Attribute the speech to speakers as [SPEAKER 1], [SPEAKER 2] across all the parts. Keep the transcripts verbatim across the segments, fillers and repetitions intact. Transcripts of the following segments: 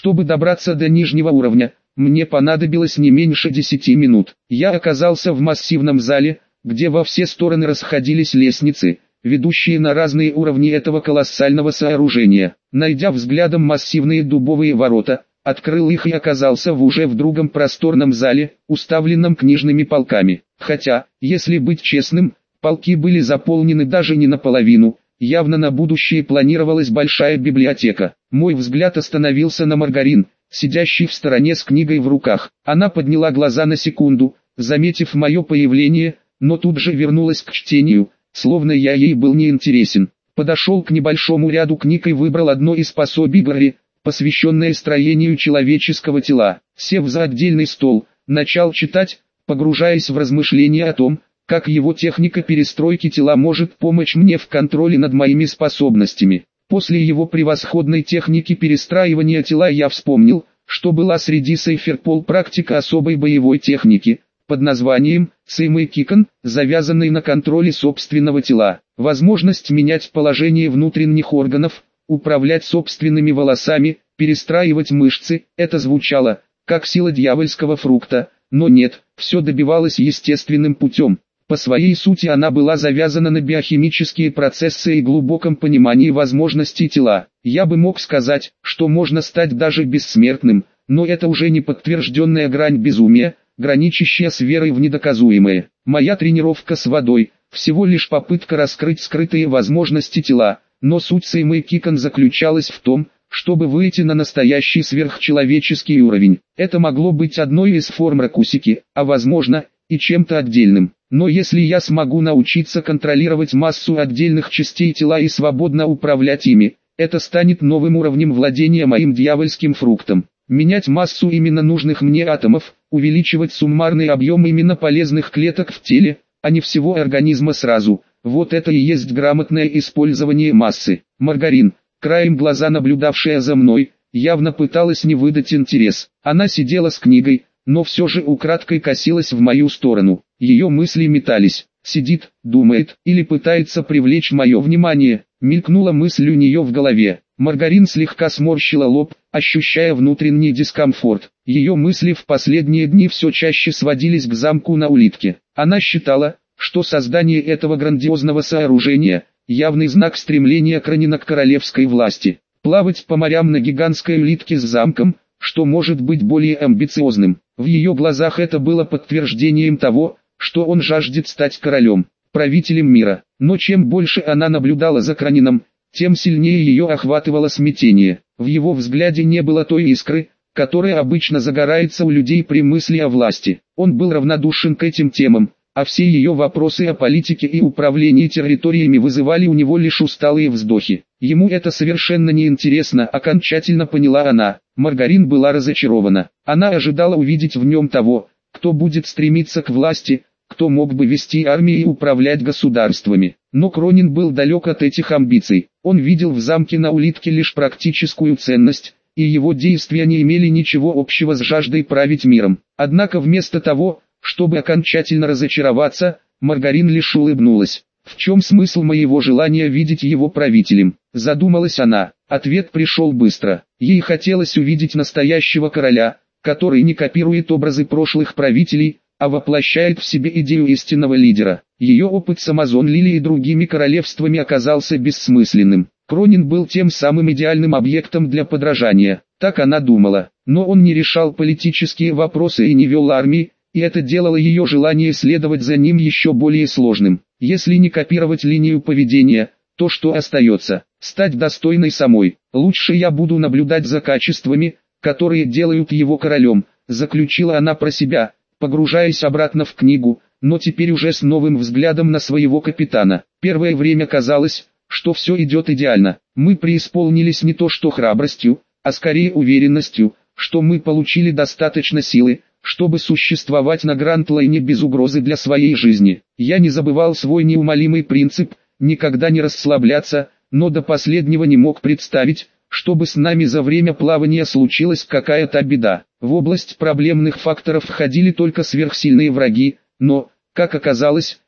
[SPEAKER 1] Чтобы добраться до нижнего уровня, мне понадобилось не меньше десяти минут. Я оказался в массивном зале, где во все стороны расходились лестницы, ведущие на разные уровни этого колоссального сооружения. Найдя взглядом массивные дубовые ворота, открыл их и оказался в уже в другом просторном зале, уставленном книжными полками. Хотя, если быть честным, полки были заполнены даже не наполовину, явно на будущее планировалась большая библиотека. Мой взгляд остановился на Маргарин, сидящей в стороне с книгой в руках. Она подняла глаза на секунду, заметив мое появление, но тут же вернулась к чтению, словно я ей был неинтересен. Подошел к небольшому ряду книг и выбрал одно из пособий Гарри, посвященное строению человеческого тела. Сев за отдельный стол, начал читать, погружаясь в размышления о том, как его техника перестройки тела может помочь мне в контроле над моими способностями. После его превосходной техники перестраивания тела я вспомнил, что была среди Сейферпол практика особой боевой техники, под названием «Сеймэй Кикан», завязанной на контроле собственного тела. Возможность менять положение внутренних органов, управлять собственными волосами, перестраивать мышцы – это звучало, как сила дьявольского фрукта, но нет, все добивалось естественным путем. По своей сути она была завязана на биохимические процессы и глубоком понимании возможностей тела. Я бы мог сказать, что можно стать даже бессмертным, но это уже не подтвержденная грань безумия, граничащая с верой в недоказуемое. Моя тренировка с водой – всего лишь попытка раскрыть скрытые возможности тела, но суть Сеймэй Кикан заключалась в том, чтобы выйти на настоящий сверхчеловеческий уровень. Это могло быть одной из форм ракусики, а возможно, и чем-то отдельным. Но если я смогу научиться контролировать массу отдельных частей тела и свободно управлять ими, это станет новым уровнем владения моим дьявольским фруктом. Менять массу именно нужных мне атомов, увеличивать суммарный объем именно полезных клеток в теле, а не всего организма сразу. Вот это и есть грамотное использование массы. Маргарин, краем глаза наблюдавшая за мной, явно пыталась не выдать интерес. Она сидела с книгой, но все же украдкой косилась в мою сторону. Ее мысли метались. Сидит, думает, или пытается привлечь мое внимание. Мелькнула мысль у нее в голове. Маргарин слегка сморщила лоб, ощущая внутренний дискомфорт. Ее мысли в последние дни все чаще сводились к замку на улитке. Она считала, что создание этого грандиозного сооружения – явный знак стремления Кронина к королевской власти. Плавать по морям на гигантской улитке с замком, что может быть более амбициозным. В ее глазах это было подтверждением того, что он жаждет стать королем, правителем мира. Но чем больше она наблюдала за Кронином, тем сильнее ее охватывало смятение. В его взгляде не было той искры, которая обычно загорается у людей при мысли о власти. Он был равнодушен к этим темам, а все ее вопросы о политике и управлении территориями вызывали у него лишь усталые вздохи. Ему это совершенно неинтересно, окончательно поняла она. Маргарин была разочарована. Она ожидала увидеть в нем того, кто будет стремиться к власти, кто мог бы вести армии и управлять государствами. Но Кронин был далек от этих амбиций. Он видел в замке на улитке лишь практическую ценность, и его действия не имели ничего общего с жаждой править миром. Однако вместо того, чтобы окончательно разочароваться, Маргарин лишь улыбнулась. «В чем смысл моего желания видеть его правителем?» – задумалась она. Ответ пришел быстро. Ей хотелось увидеть настоящего короля, который не копирует образы прошлых правителей, а воплощает в себе идею истинного лидера. Ее опыт с Амазон Лили и другими королевствами оказался бессмысленным. Кронин был тем самым идеальным объектом для подражания, так она думала. Но он не решал политические вопросы и не вел армии, и это делало ее желание следовать за ним еще более сложным. Если не копировать линию поведения, то что остается? Стать достойной самой. Лучше я буду наблюдать за качествами, которые делают его королем, заключила она про себя, погружаясь обратно в книгу, но теперь уже с новым взглядом на своего капитана. Первое время казалось, что все идет идеально. Мы преисполнились не то что храбростью, а скорее уверенностью, что мы получили достаточно силы, чтобы существовать на Гранд-Лайне без угрозы для своей жизни. Я не забывал свой неумолимый принцип, никогда не расслабляться, но до последнего не мог представить, чтобы с нами за время плавания случилась какая-то беда. В область проблемных факторов входили только сверхсильные враги, но, как оказалось,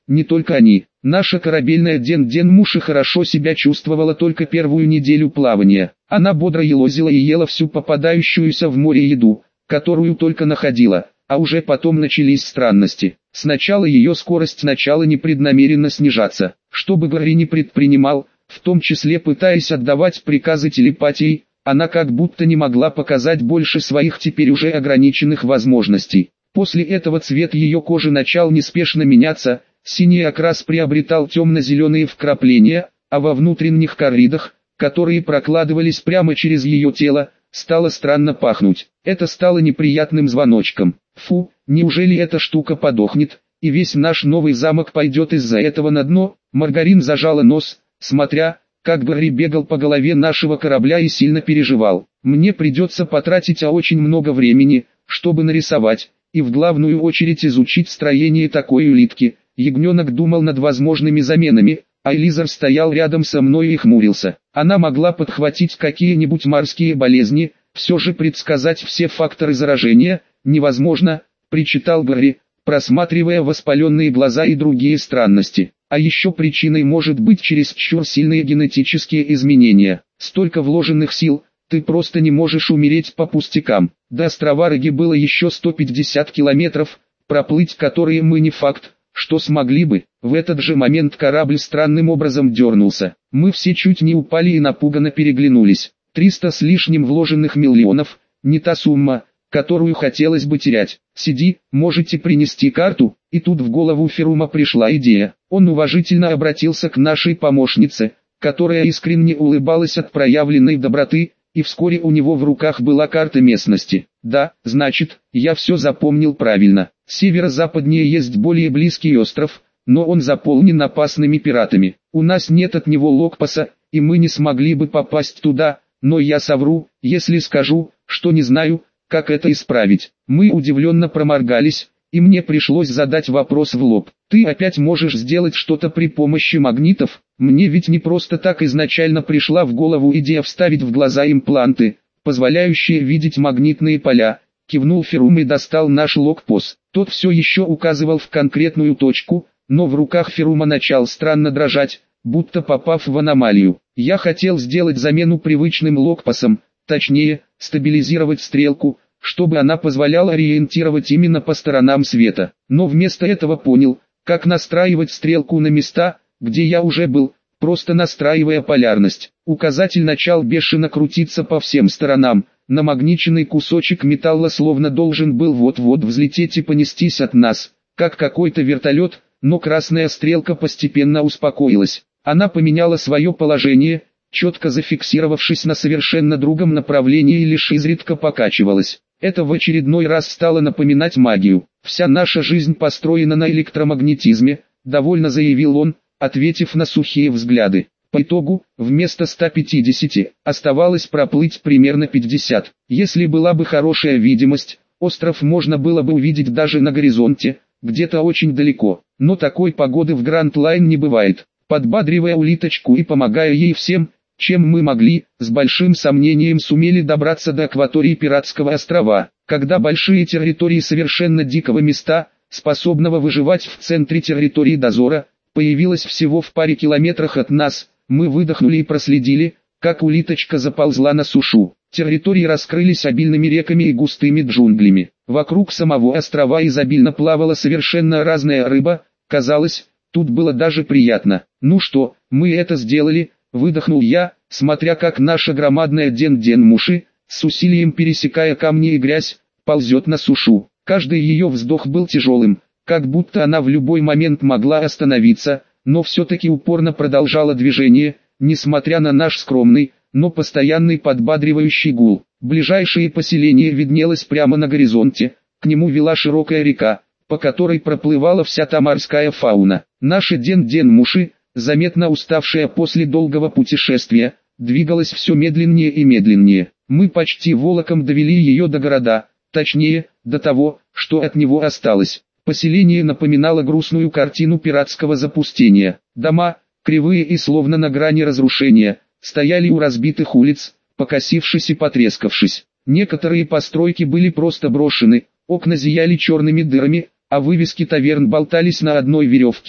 [SPEAKER 1] не только они. Наша корабельная Ден-Ден Муши хорошо себя чувствовала только первую неделю плавания. Она бодро елозила и ела всю попадающуюся в море еду, которую только находила, а уже потом начались странности. Сначала ее скорость начала непреднамеренно снижаться, что бы Гарри не предпринимал, в том числе пытаясь отдавать приказы телепатией, она как будто не могла показать больше своих теперь уже ограниченных возможностей. После этого цвет ее кожи начал неспешно меняться, синий окрас приобретал темно-зеленые вкрапления, а во внутренних коридах, которые прокладывались прямо через ее тело, стало странно пахнуть. Это стало неприятным звоночком. Фу, неужели эта штука подохнет, и весь наш новый замок пойдет из-за этого на дно? Маргарин зажала нос, смотря, как Гарри бегал по голове нашего корабля и сильно переживал. Мне придется потратить очень много времени, чтобы нарисовать, и в главную очередь изучить строение такой улитки. Ягненок думал над возможными заменами, а Элизар стоял рядом со мной и хмурился. Она могла подхватить какие-нибудь морские болезни, все же предсказать все факторы заражения невозможно, причитал Гарри, просматривая воспаленные глаза и другие странности. А еще причиной может быть чересчур сильные генетические изменения. Столько вложенных сил, ты просто не можешь умереть по пустякам. До острова Раги было еще сто пятьдесят километров, проплыть которые мы не факт, что смогли бы. В этот же момент корабль странным образом дернулся. Мы все чуть не упали и напуганно переглянулись. Триста с лишним вложенных миллионов, не та сумма, которую хотелось бы терять. Сиди, можете принести карту? И тут в голову Ферума пришла идея. Он уважительно обратился к нашей помощнице, которая искренне улыбалась от проявленной доброты, и вскоре у него в руках была карта местности. Да, значит, я все запомнил правильно. Северо-западнее есть более близкий остров, но он заполнен опасными пиратами. У нас нет от него локпаса, и мы не смогли бы попасть туда, но я совру, если скажу, что не знаю, как это исправить. Мы удивленно проморгались, и мне пришлось задать вопрос в лоб. Ты опять можешь сделать что-то при помощи магнитов? Мне ведь не просто так изначально пришла в голову идея вставить в глаза импланты, позволяющие видеть магнитные поля. Кивнул Ферум и достал наш локпос. Тот все еще указывал в конкретную точку, но в руках Ферума начал странно дрожать, будто попав в аномалию. Я хотел сделать замену привычным локпосом, точнее, стабилизировать стрелку, чтобы она позволяла ориентировать именно по сторонам света. Но вместо этого понял, как настраивать стрелку на места, где я уже был, просто настраивая полярность. Указатель начал бешено крутиться по всем сторонам. Намагниченный кусочек металла словно должен был вот-вот взлететь и понестись от нас, как какой-то вертолет, но красная стрелка постепенно успокоилась. Она поменяла свое положение, четко зафиксировавшись на совершенно другом направлении и лишь изредка покачивалась. Это в очередной раз стало напоминать магию. «Вся наша жизнь построена на электромагнетизме», — довольно заявил он, ответив на сухие взгляды. По итогу, вместо ста пятидесяти, оставалось проплыть примерно пятьдесят. Если была бы хорошая видимость, остров можно было бы увидеть даже на горизонте, где-то очень далеко. Но такой погоды в Гранд Лайн не бывает. Подбадривая улиточку и помогая ей всем, чем мы могли, с большим сомнением сумели добраться до акватории Пиратского острова. Когда большие территории совершенно дикого места, способного выживать в центре территории дозора, появилась всего в паре километрах от нас, мы выдохнули и проследили, как улиточка заползла на сушу. Территории раскрылись обильными реками и густыми джунглями. Вокруг самого острова изобильно плавала совершенно разная рыба, казалось, тут было даже приятно. «Ну что, мы это сделали», — выдохнул я, смотря как наша громадная Ден-Ден Муши, с усилием пересекая камни и грязь, ползет на сушу. Каждый ее вздох был тяжелым, как будто она в любой момент могла остановиться, но все-таки упорно продолжала движение, несмотря на наш скромный, но постоянный подбадривающий гул. Ближайшее поселение виднелось прямо на горизонте, к нему вела широкая река, по которой проплывала вся та морская фауна. Наша Ден-Ден Муши, заметно уставшая после долгого путешествия, двигалась все медленнее и медленнее. Мы почти волоком довели ее до города, точнее, до того, что от него осталось. Поселение напоминало грустную картину пиратского запустения. Дома, кривые и словно на грани разрушения, стояли у разбитых улиц, покосившись и потрескавшись. Некоторые постройки были просто брошены, окна зияли черными дырами, а вывески таверн болтались на одной веревке,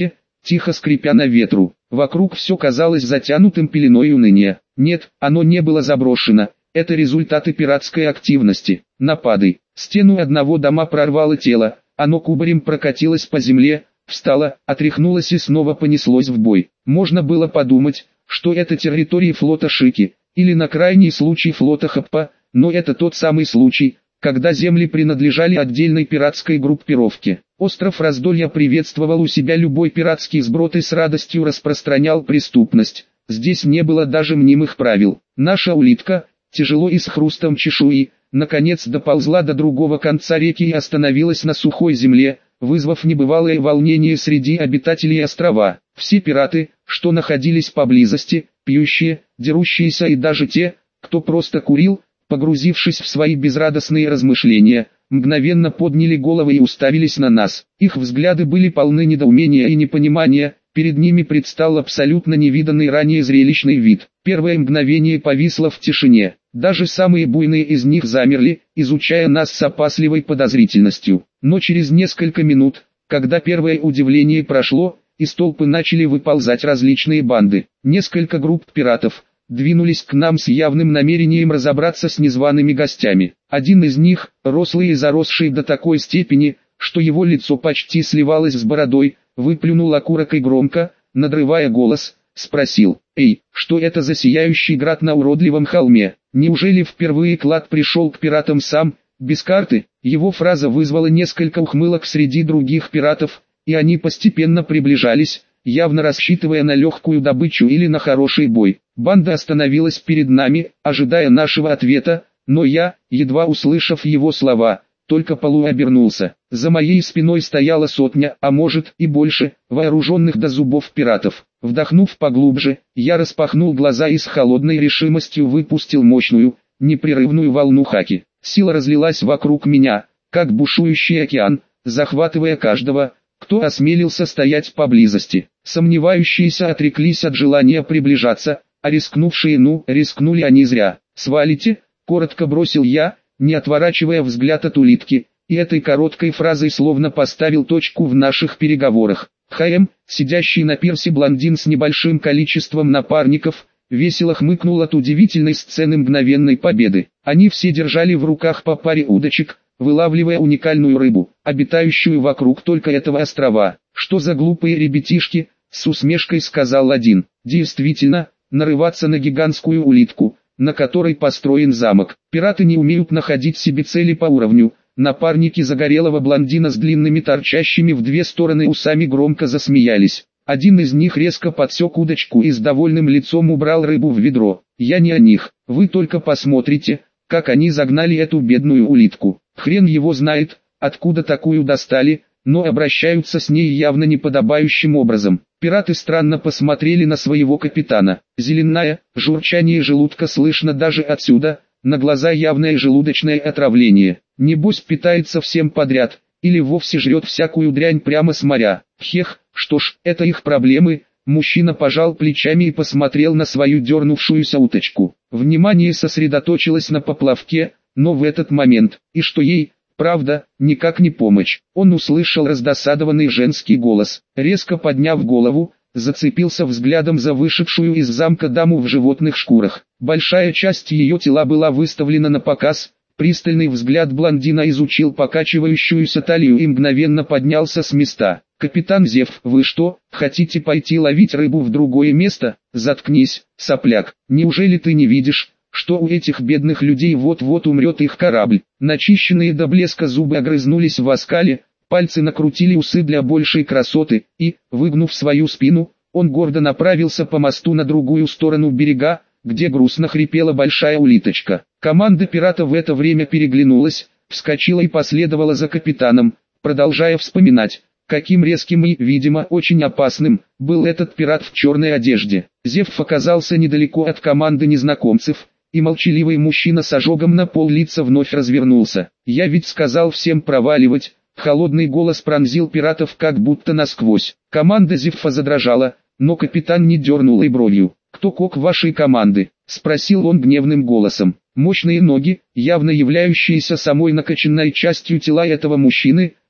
[SPEAKER 1] тихо скрипя на ветру. Вокруг все казалось затянутым пеленой уныния. Нет, оно не было заброшено. Это результаты пиратской активности. Напады. Стену одного дома прорвало тело. Оно кубарем прокатилось по земле, встало, отряхнулось и снова понеслось в бой. Можно было подумать, что это территории флота Шики, или на крайний случай флота Хаппа, но это тот самый случай, когда земли принадлежали отдельной пиратской группировке. Остров Раздолья приветствовал у себя любой пиратский сброд и с радостью распространял преступность. Здесь не было даже мнимых правил. Наша улитка, тяжело и с хрустом чешуи, наконец доползла до другого конца реки и остановилась на сухой земле, вызвав небывалое волнение среди обитателей острова. Все пираты, что находились поблизости, пьющие, дерущиеся и даже те, кто просто курил, погрузившись в свои безрадостные размышления, мгновенно подняли головы и уставились на нас. Их взгляды были полны недоумения и непонимания, перед ними предстал абсолютно невиданный ранее зрелищный вид. Первое мгновение повисло в тишине. Даже самые буйные из них замерли, изучая нас с опасливой подозрительностью. Но через несколько минут, когда первое удивление прошло, из толпы начали выползать различные банды. Несколько групп пиратов двинулись к нам с явным намерением разобраться с незваными гостями. Один из них, рослый и заросший до такой степени, что его лицо почти сливалось с бородой, выплюнул окурок и громко, надрывая голос, спросил: «Эй, что это за сияющий град на уродливом холме? Неужели впервые клад пришел к пиратам сам, без карты?» Его фраза вызвала несколько ухмылок среди других пиратов, и они постепенно приближались, явно рассчитывая на легкую добычу или на хороший бой. Банда остановилась перед нами, ожидая нашего ответа, но я, едва услышав его слова, только полуобернулся. За моей спиной стояла сотня, а может и больше, вооруженных до зубов пиратов. Вдохнув поглубже, я распахнул глаза и с холодной решимостью выпустил мощную, непрерывную волну хаки. Сила разлилась вокруг меня, как бушующий океан, захватывая каждого, кто осмелился стоять поблизости. Сомневающиеся отреклись от желания приближаться, а рискнувшие, ну, рискнули они зря. «Свалите», — коротко бросил я, не отворачивая взгляд от улитки, и этой короткой фразой словно поставил точку в наших переговорах. ХМ, сидящий на пирсе блондин с небольшим количеством напарников, весело хмыкнул от удивительной сцены мгновенной победы. Они все держали в руках по паре удочек, вылавливая уникальную рыбу, обитающую вокруг только этого острова. «Что за глупые ребятишки?» — с усмешкой сказал один. «Действительно, нарываться на гигантскую улитку, на которой построен замок. Пираты не умеют находить себе цели по уровню». Напарники загорелого блондина с длинными торчащими в две стороны усами громко засмеялись. Один из них резко подсек удочку и с довольным лицом убрал рыбу в ведро. «Я не о них, вы только посмотрите, как они загнали эту бедную улитку. Хрен его знает, откуда такую достали, но обращаются с ней явно неподобающим образом». Пираты странно посмотрели на своего капитана. Зеленое журчание желудка слышно даже отсюда, на глаза явное желудочное отравление. Небось питается всем подряд, или вовсе жрет всякую дрянь прямо с моря. Хех, что ж, это их проблемы. Мужчина пожал плечами и посмотрел на свою дернувшуюся уточку. Внимание сосредоточилось на поплавке, но в этот момент, и что ей, правда, никак не помочь. Он услышал раздосадованный женский голос. Резко подняв голову, зацепился взглядом за вышедшую из замка даму в животных шкурах. Большая часть ее тела была выставлена на показ. Пристальный взгляд блондина изучил покачивающуюся талию и мгновенно поднялся с места. «Капитан Зев, вы что, хотите пойти ловить рыбу в другое место? Заткнись, сопляк, неужели ты не видишь, что у этих бедных людей вот-вот умрет их корабль?» Начищенные до блеска зубы огрызнулись в оскале, пальцы накрутили усы для большей красоты, и, выгнув свою спину, он гордо направился по мосту на другую сторону берега, где грустно хрипела большая улиточка. Команда пиратов в это время переглянулась, вскочила и последовала за капитаном, продолжая вспоминать, каким резким и, видимо, очень опасным был этот пират в черной одежде. Зев оказался недалеко от команды незнакомцев, и молчаливый мужчина с ожогом на пол лица вновь развернулся. «Я ведь сказал всем проваливать!» Холодный голос пронзил пиратов как будто насквозь. Команда Зевфа задрожала, но капитан не дернул и бровью. «Кто кок вашей команды?» — спросил он гневным голосом. Мощные ноги, явно являющиеся самой накачанной частью тела этого мужчины,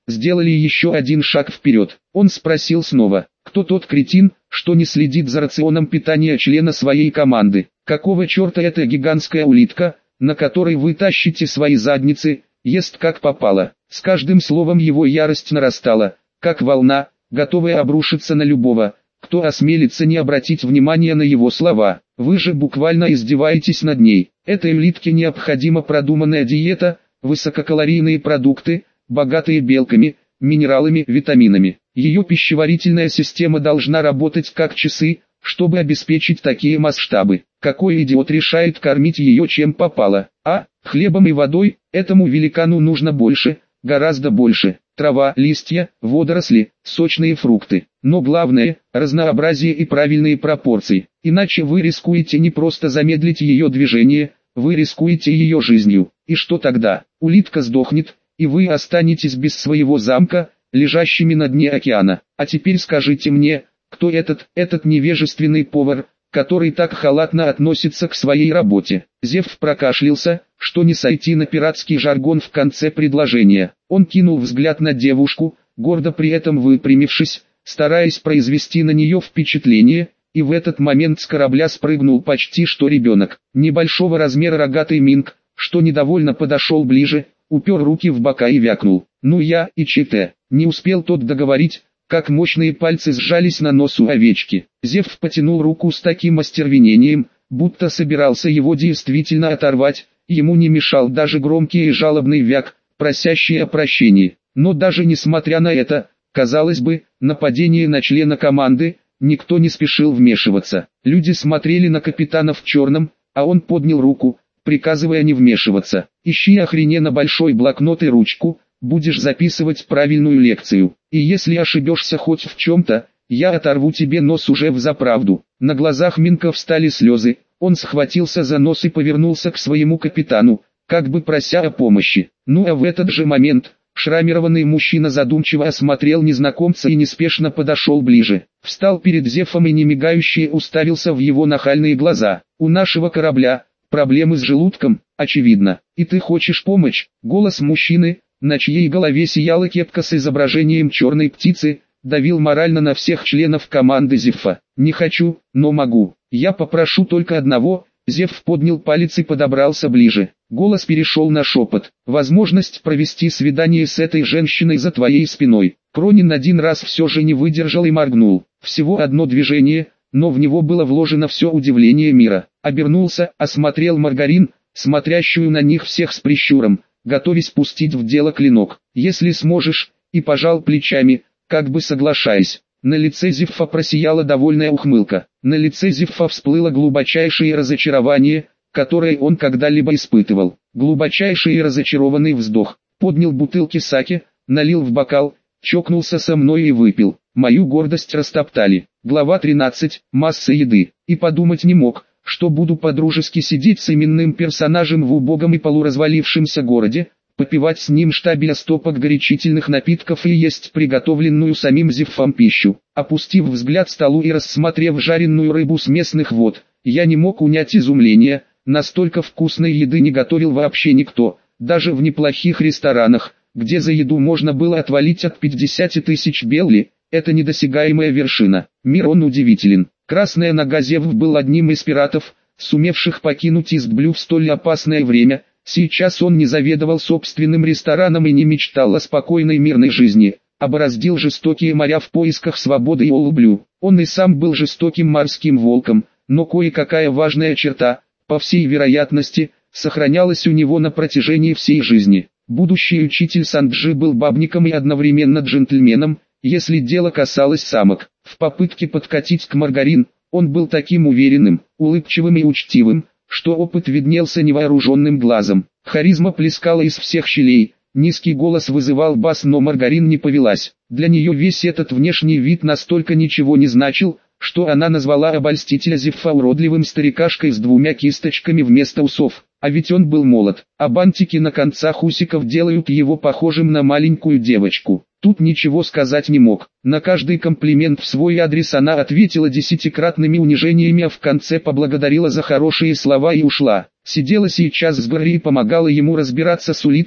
[SPEAKER 1] сделали еще один шаг вперед. Он спросил снова, кто тот кретин, что не следит за рационом питания члена своей команды. Какого черта эта гигантская улитка, на которой вы тащите свои задницы, ест как попало. С каждым словом его ярость нарастала, как волна, готовая обрушиться на любого, кто осмелится не обратить внимания на его слова. Вы же буквально издеваетесь над ней. Этой улитке необходима продуманная диета, высококалорийные продукты, богатые белками, минералами, витаминами. Ее пищеварительная система должна работать как часы, чтобы обеспечить такие масштабы. Какой идиот решает кормить ее чем попало? А, хлебом и водой, этому великану нужно больше, гораздо больше. Трава, листья, водоросли, сочные фрукты. Но главное – разнообразие и правильные пропорции. Иначе вы рискуете не просто замедлить ее движение, вы рискуете ее жизнью. И что тогда? Улитка сдохнет, и вы останетесь без своего замка, лежащими на дне океана. А теперь скажите мне, кто этот, этот невежественный повар, который так халатно относится к своей работе? Зевс прокашлялся, что не сойти на пиратский жаргон в конце предложения. Он кинул взгляд на девушку, гордо при этом выпрямившись, стараясь произвести на нее впечатление, и в этот момент с корабля спрыгнул почти что ребенок. Небольшого размера рогатый минк, что недовольно подошел ближе, упер руки в бока и вякнул. «Ну я и ЧТ». Не успел тот договорить, как мощные пальцы сжались на носу овечки. Зевс потянул руку с таким остервенением, будто собирался его действительно оторвать, ему не мешал даже громкий и жалобный вяк, просящий о прощении. Но даже несмотря на это, казалось бы, нападение на члена команды, никто не спешил вмешиваться. Люди смотрели на капитана в черном, а он поднял руку, приказывая не вмешиваться. «Ищи охрененно большой блокнот и ручку, будешь записывать правильную лекцию. И если ошибешься хоть в чем-то, я оторву тебе нос уже взаправду». На глазах Минка встали слезы, он схватился за нос и повернулся к своему капитану, как бы прося о помощи. Ну а в этот же момент, шрамированный мужчина задумчиво осмотрел незнакомца и неспешно подошел ближе. Встал перед Зевсом и немигающе уставился в его нахальные глаза. «У нашего корабля проблемы с желудком, очевидно. И ты хочешь помочь?» Голос мужчины, на чьей голове сияла кепка с изображением черной птицы, давил морально на всех членов команды Зевса. «Не хочу, но могу. Я попрошу только одного». Зевс поднял палец и подобрался ближе. Голос перешел на шепот. «Возможность провести свидание с этой женщиной за твоей спиной». Кронин один раз все же не выдержал и моргнул. Всего одно движение, но в него было вложено все удивление мира. Обернулся, осмотрел Маргарин, смотрящую на них всех с прищуром, готовясь пустить в дело клинок. «Если сможешь», и пожал плечами, как бы соглашаясь. На лице Зевса просияла довольная ухмылка. На лице Зевса всплыло глубочайшее разочарование, которое он когда-либо испытывал. Глубочайший и разочарованный вздох. Поднял бутылки саке, налил в бокал, чокнулся со мной и выпил. Мою гордость растоптали. Глава тринадцать. Масса еды. И подумать не мог, что буду по-дружески сидеть с именным персонажем в убогом и полуразвалившемся городе, попивать с ним штабеля стопок горячительных напитков и есть приготовленную самим Зевсом пищу. Опустив взгляд к столу и рассмотрев жареную рыбу с местных вод, я не мог унять изумления, настолько вкусной еды не готовил вообще никто, даже в неплохих ресторанах, где за еду можно было отвалить от пятидесяти тысяч белли, это недосягаемая вершина. Мир он удивителен. Красная нога Зевс был одним из пиратов, сумевших покинуть Истблю в столь опасное время. Сейчас он не заведовал собственным рестораном и не мечтал о спокойной мирной жизни, а бороздил жестокие моря в поисках свободы и улублю. Он и сам был жестоким морским волком, но кое-какая важная черта, по всей вероятности, сохранялась у него на протяжении всей жизни. Будущий учитель Санджи был бабником и одновременно джентльменом, если дело касалось самок. В попытке подкатить к Маргарин, он был таким уверенным, улыбчивым и учтивым, что опыт виднелся невооруженным глазом. Харизма плескала из всех щелей, низкий голос вызывал бас, но Маргарин не повелась. Для нее весь этот внешний вид настолько ничего не значил, что она назвала обольстителя Зевса уродливым старикашкой с двумя кисточками вместо усов. А ведь он был молод, а бантики на концах усиков делают его похожим на маленькую девочку. Тут ничего сказать не мог. На каждый комплимент в свой адрес она ответила десятикратными унижениями, а в конце поблагодарила за хорошие слова и ушла. Сидела сейчас с горы и помогала ему разбираться с улиткой,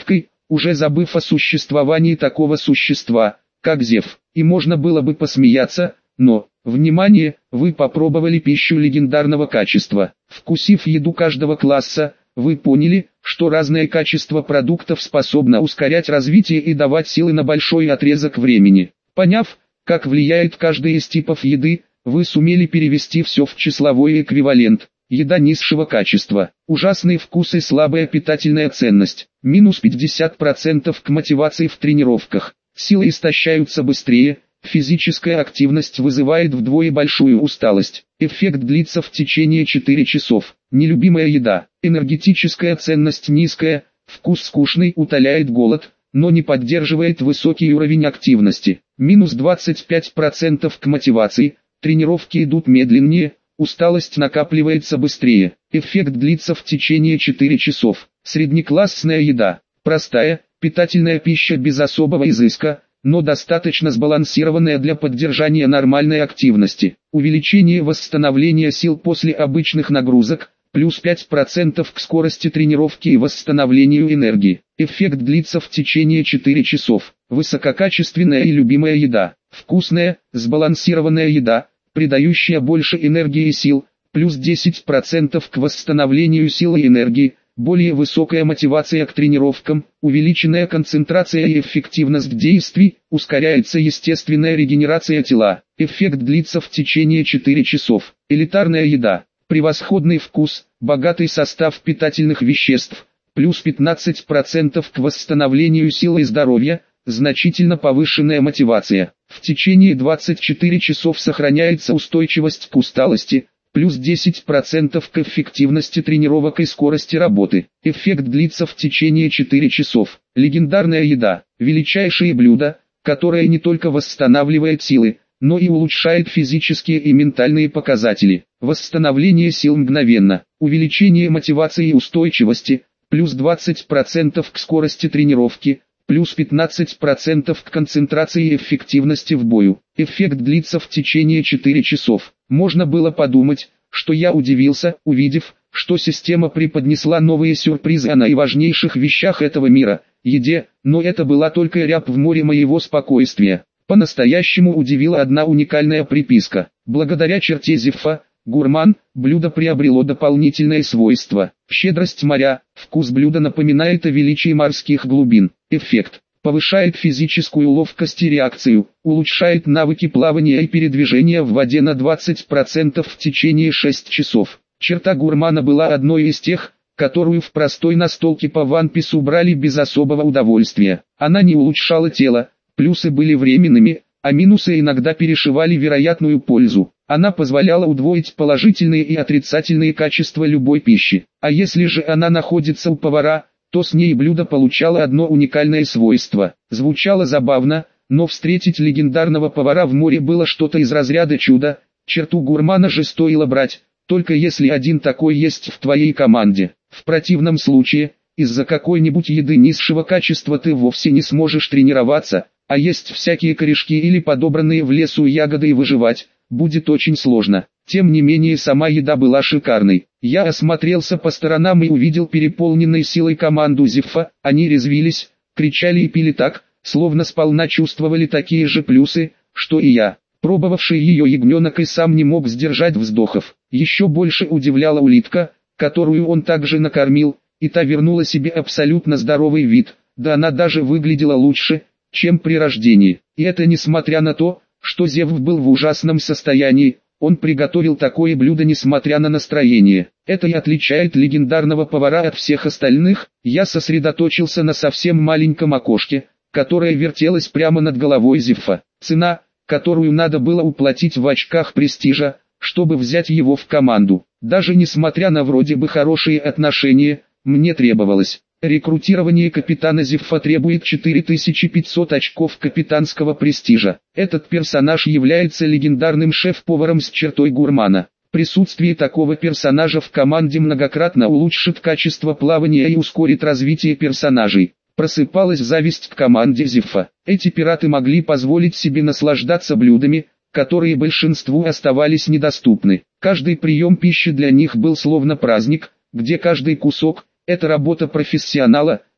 [SPEAKER 1] уже забыв о существовании такого существа, как Зев. И можно было бы посмеяться, но, внимание, вы попробовали пищу легендарного качества. Вкусив еду каждого класса, вы поняли, что разное качество продуктов способно ускорять развитие и давать силы на большой отрезок времени. Поняв, как влияет каждый из типов еды, вы сумели перевести все в числовой эквивалент. Еда низшего качества. Ужасный вкус и слабая питательная ценность. Минус пятьдесят процентов к мотивации в тренировках. Силы истощаются быстрее. Физическая активность вызывает вдвое большую усталость. Эффект длится в течение четырёх часов. Нелюбимая еда. Энергетическая ценность низкая. Вкус скучный, утоляет голод, но не поддерживает высокий уровень активности. Минус двадцать пять процентов к мотивации. Тренировки идут медленнее. Усталость накапливается быстрее. Эффект длится в течение четырёх часов. Среднеклассная еда. Простая, питательная пища без особого изыска, но достаточно сбалансированная для поддержания нормальной активности. Увеличение восстановления сил после обычных нагрузок, плюс пять процентов к скорости тренировки и восстановлению энергии. Эффект длится в течение четырёх часов. Высококачественная и любимая еда. Вкусная, сбалансированная еда, придающая больше энергии и сил, плюс десять процентов к восстановлению силы и энергии, более высокая мотивация к тренировкам, увеличенная концентрация и эффективность действий, ускоряется естественная регенерация тела. Эффект длится в течение четырёх часов. Элитарная еда. Превосходный вкус, богатый состав питательных веществ, плюс пятнадцать процентов к восстановлению силы и здоровья, значительно повышенная мотивация. В течение двадцати четырёх часов сохраняется устойчивость к усталости, плюс десять процентов к эффективности тренировок и скорости работы. Эффект длится в течение четырёх часов. Легендарная еда. Величайшее блюдо, которое не только восстанавливает силы, но и улучшает физические и ментальные показатели. Восстановление сил мгновенно. Увеличение мотивации и устойчивости, плюс двадцать процентов к скорости тренировки, плюс пятнадцать процентов к концентрации и эффективности в бою. Эффект длится в течение четырёх часов. Можно было подумать, что я удивился, увидев, что система преподнесла новые сюрпризы о наиважнейших вещах этого мира, еде, но это была только рябь в море моего спокойствия. По-настоящему удивила одна уникальная приписка. Благодаря черте Зевфа, гурман, блюдо приобрело дополнительное свойство. Щедрость моря, вкус блюда напоминает о величии морских глубин. Эффект. Повышает физическую ловкость и реакцию, улучшает навыки плавания и передвижения в воде на двадцать процентов в течение шести часов. Черта гурмана была одной из тех, которую в простой настолке по One Piece убрали без особого удовольствия. Она не улучшала тело, плюсы были временными, а минусы иногда перешивали вероятную пользу. Она позволяла удвоить положительные и отрицательные качества любой пищи. А если же она находится у повара, то с ней блюдо получало одно уникальное свойство. Звучало забавно, но встретить легендарного повара в море было что-то из разряда чуда. Черту гурмана же стоило брать, только если один такой есть в твоей команде. В противном случае, из-за какой-нибудь еды низшего качества ты вовсе не сможешь тренироваться, а есть всякие корешки или подобранные в лесу ягоды и выживать будет очень сложно. Тем не менее сама еда была шикарной. Я осмотрелся по сторонам и увидел переполненной силой команду Зевфа. Они резвились, кричали и пили так, словно сполна чувствовали такие же плюсы, что и я. Пробовавший ее ягненок и сам не мог сдержать вздохов. Еще больше удивляла улитка, которую он также накормил, и та вернула себе абсолютно здоровый вид, да она даже выглядела лучше, чем при рождении. И это несмотря на то, что Зевс был в ужасном состоянии, он приготовил такое блюдо несмотря на настроение. Это и отличает легендарного повара от всех остальных. Я сосредоточился на совсем маленьком окошке, которое вертелось прямо над головой Зевса. Цена, которую надо было уплатить в очках престижа, чтобы взять его в команду. Даже несмотря на вроде бы хорошие отношения, мне требовалось. Рекрутирование капитана Зевфа требует четыре тысячи пятьсот очков капитанского престижа. Этот персонаж является легендарным шеф-поваром с чертой гурмана. Присутствие такого персонажа в команде многократно улучшит качество плавания и ускорит развитие персонажей. Просыпалась зависть к команде Зевфа. Эти пираты могли позволить себе наслаждаться блюдами, которые большинству оставались недоступны. Каждый прием пищи для них был словно праздник, где каждый кусок – это работа профессионала,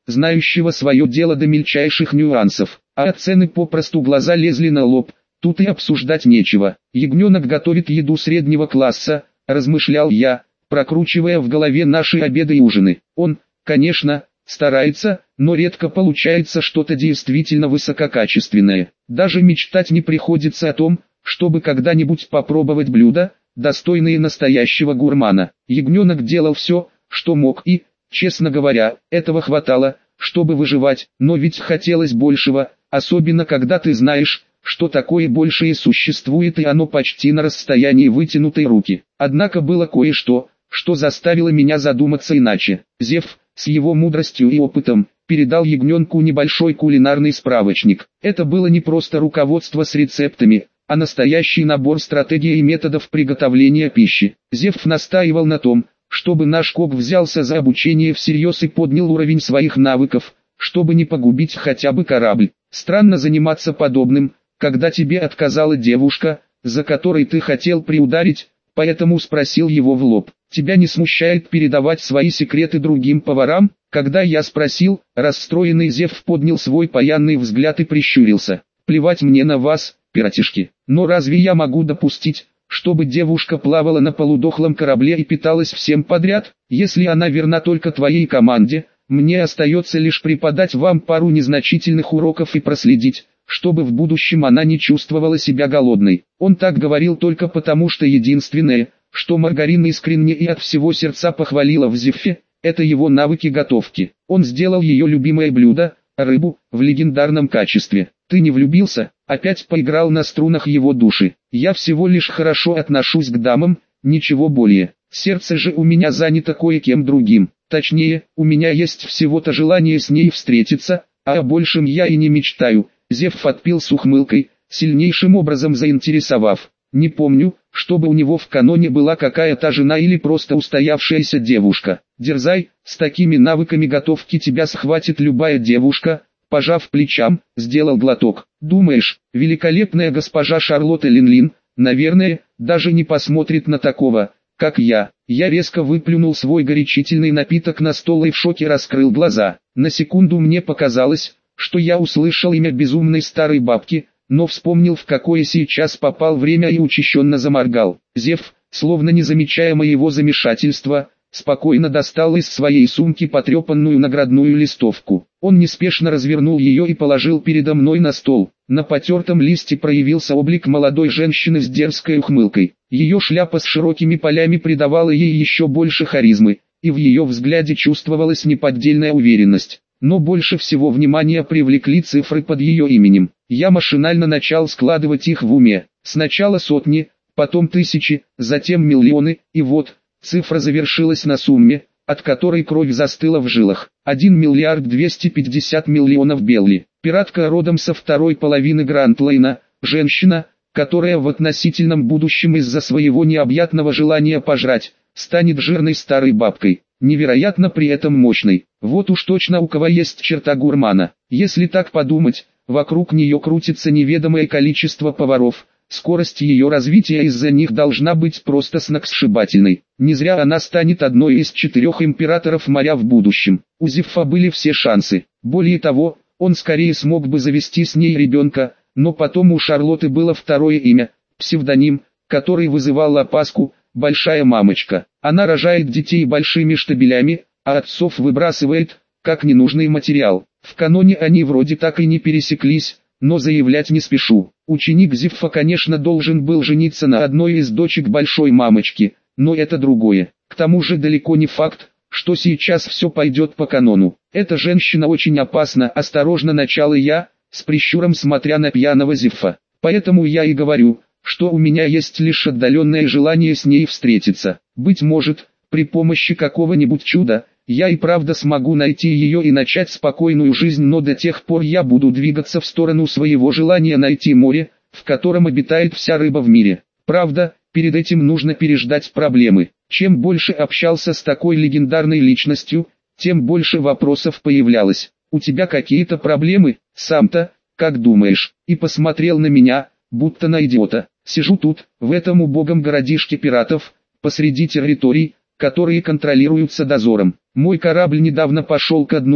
[SPEAKER 1] знающего свое дело до мельчайших нюансов, а от цены попросту глаза лезли на лоб. Тут и обсуждать нечего. Ягненок готовит еду среднего класса, размышлял я, прокручивая в голове наши обеды и ужины. Он, конечно, старается, но редко получается что-то действительно высококачественное. Даже мечтать не приходится о том, чтобы когда-нибудь попробовать блюда, достойные настоящего гурмана. Ягненок делал все, что мог, и, честно говоря, этого хватало, чтобы выживать, но ведь хотелось большего, особенно когда ты знаешь, что такое большее существует и оно почти на расстоянии вытянутой руки. Однако было кое-что, что заставило меня задуматься иначе. Зевс, с его мудростью и опытом, передал ягненку небольшой кулинарный справочник. Это было не просто руководство с рецептами, а настоящий набор стратегий и методов приготовления пищи. Зевс настаивал на том, чтобы наш коп взялся за обучение всерьез и поднял уровень своих навыков, чтобы не погубить хотя бы корабль. Странно заниматься подобным, когда тебе отказала девушка, за которой ты хотел приударить, поэтому спросил его в лоб. Тебя не смущает передавать свои секреты другим поварам? Когда я спросил, расстроенный Зевс поднял свой паянный взгляд и прищурился. Плевать мне на вас, пиратишки, но разве я могу допустить, чтобы девушка плавала на полудохлом корабле и питалась всем подряд? Если она верна только твоей команде, мне остается лишь преподать вам пару незначительных уроков и проследить, чтобы в будущем она не чувствовала себя голодной. Он так говорил только потому, что единственное, что Маргарина искренне и от всего сердца похвалила в Зевсе, это его навыки готовки. Он сделал ее любимое блюдо, рыбу, в легендарном качестве. Ты не влюбился? Опять поиграл на струнах его души. Я всего лишь хорошо отношусь к дамам, ничего более. Сердце же у меня занято кое-кем другим. Точнее, у меня есть всего-то желание с ней встретиться, а о большем я и не мечтаю. Зевс отпил с ухмылкой, сильнейшим образом заинтересовав. Не помню, чтобы у него в каноне была какая-то жена или просто устоявшаяся девушка. Дерзай, с такими навыками готовки тебя схватит любая девушка. Пожав плечам, сделал глоток. Думаешь, великолепная госпожа Шарлотта Линлин, наверное, даже не посмотрит на такого, как я. Я резко выплюнул свой горячительный напиток на стол и в шоке раскрыл глаза. На секунду мне показалось, что я услышал имя безумной старой бабки, но вспомнил, в какое сейчас попал время и учащенно заморгал. Зевс, словно не замечая моего замешательства, спокойно достал из своей сумки потрепанную наградную листовку. Он неспешно развернул ее и положил передо мной на стол. На потертом листе проявился облик молодой женщины с дерзкой ухмылкой. Ее шляпа с широкими полями придавала ей еще больше харизмы, и в ее взгляде чувствовалась неподдельная уверенность. Но больше всего внимания привлекли цифры под ее именем. Я машинально начал складывать их в уме. Сначала сотни, потом тысячи, затем миллионы, и вот, цифра завершилась на сумме, от которой кровь застыла в жилах. один миллиард двести пятьдесят миллионов Белли. Пиратка родом со второй половины Грантлейна, женщина, которая в относительном будущем из-за своего необъятного желания пожрать, станет жирной старой бабкой. Невероятно при этом мощной. Вот уж точно у кого есть черта гурмана. Если так подумать, вокруг нее крутится неведомое количество поваров. Скорость ее развития из-за них должна быть просто сногсшибательной. Не зря она станет одной из четырех императоров моря в будущем. У Зевса были все шансы. Более того, он скорее смог бы завести с ней ребенка, но потом у Шарлотты было второе имя, псевдоним, который вызывал опаску, большая мамочка. Она рожает детей большими штабелями, а отцов выбрасывает, как ненужный материал. В каноне они вроде так и не пересеклись, но заявлять не спешу. Ученик Зевса, конечно, должен был жениться на одной из дочек большой мамочки, но это другое. К тому же далеко не факт, что сейчас все пойдет по канону. Эта женщина очень опасна, осторожно начал я, с прищуром смотря на пьяного Зевса. Поэтому я и говорю, что у меня есть лишь отдаленное желание с ней встретиться. Быть может, при помощи какого-нибудь чуда, я и правда смогу найти ее и начать спокойную жизнь, но до тех пор я буду двигаться в сторону своего желания найти море, в котором обитает вся рыба в мире. Правда, перед этим нужно переждать проблемы. Чем больше общался с такой легендарной личностью, тем больше вопросов появлялось. У тебя какие-то проблемы, сам-то, как думаешь? И посмотрел на меня, будто на идиота. Сижу тут, в этом убогом городишке пиратов, посреди территорий, которые контролируются дозором. Мой корабль недавно пошел ко дну,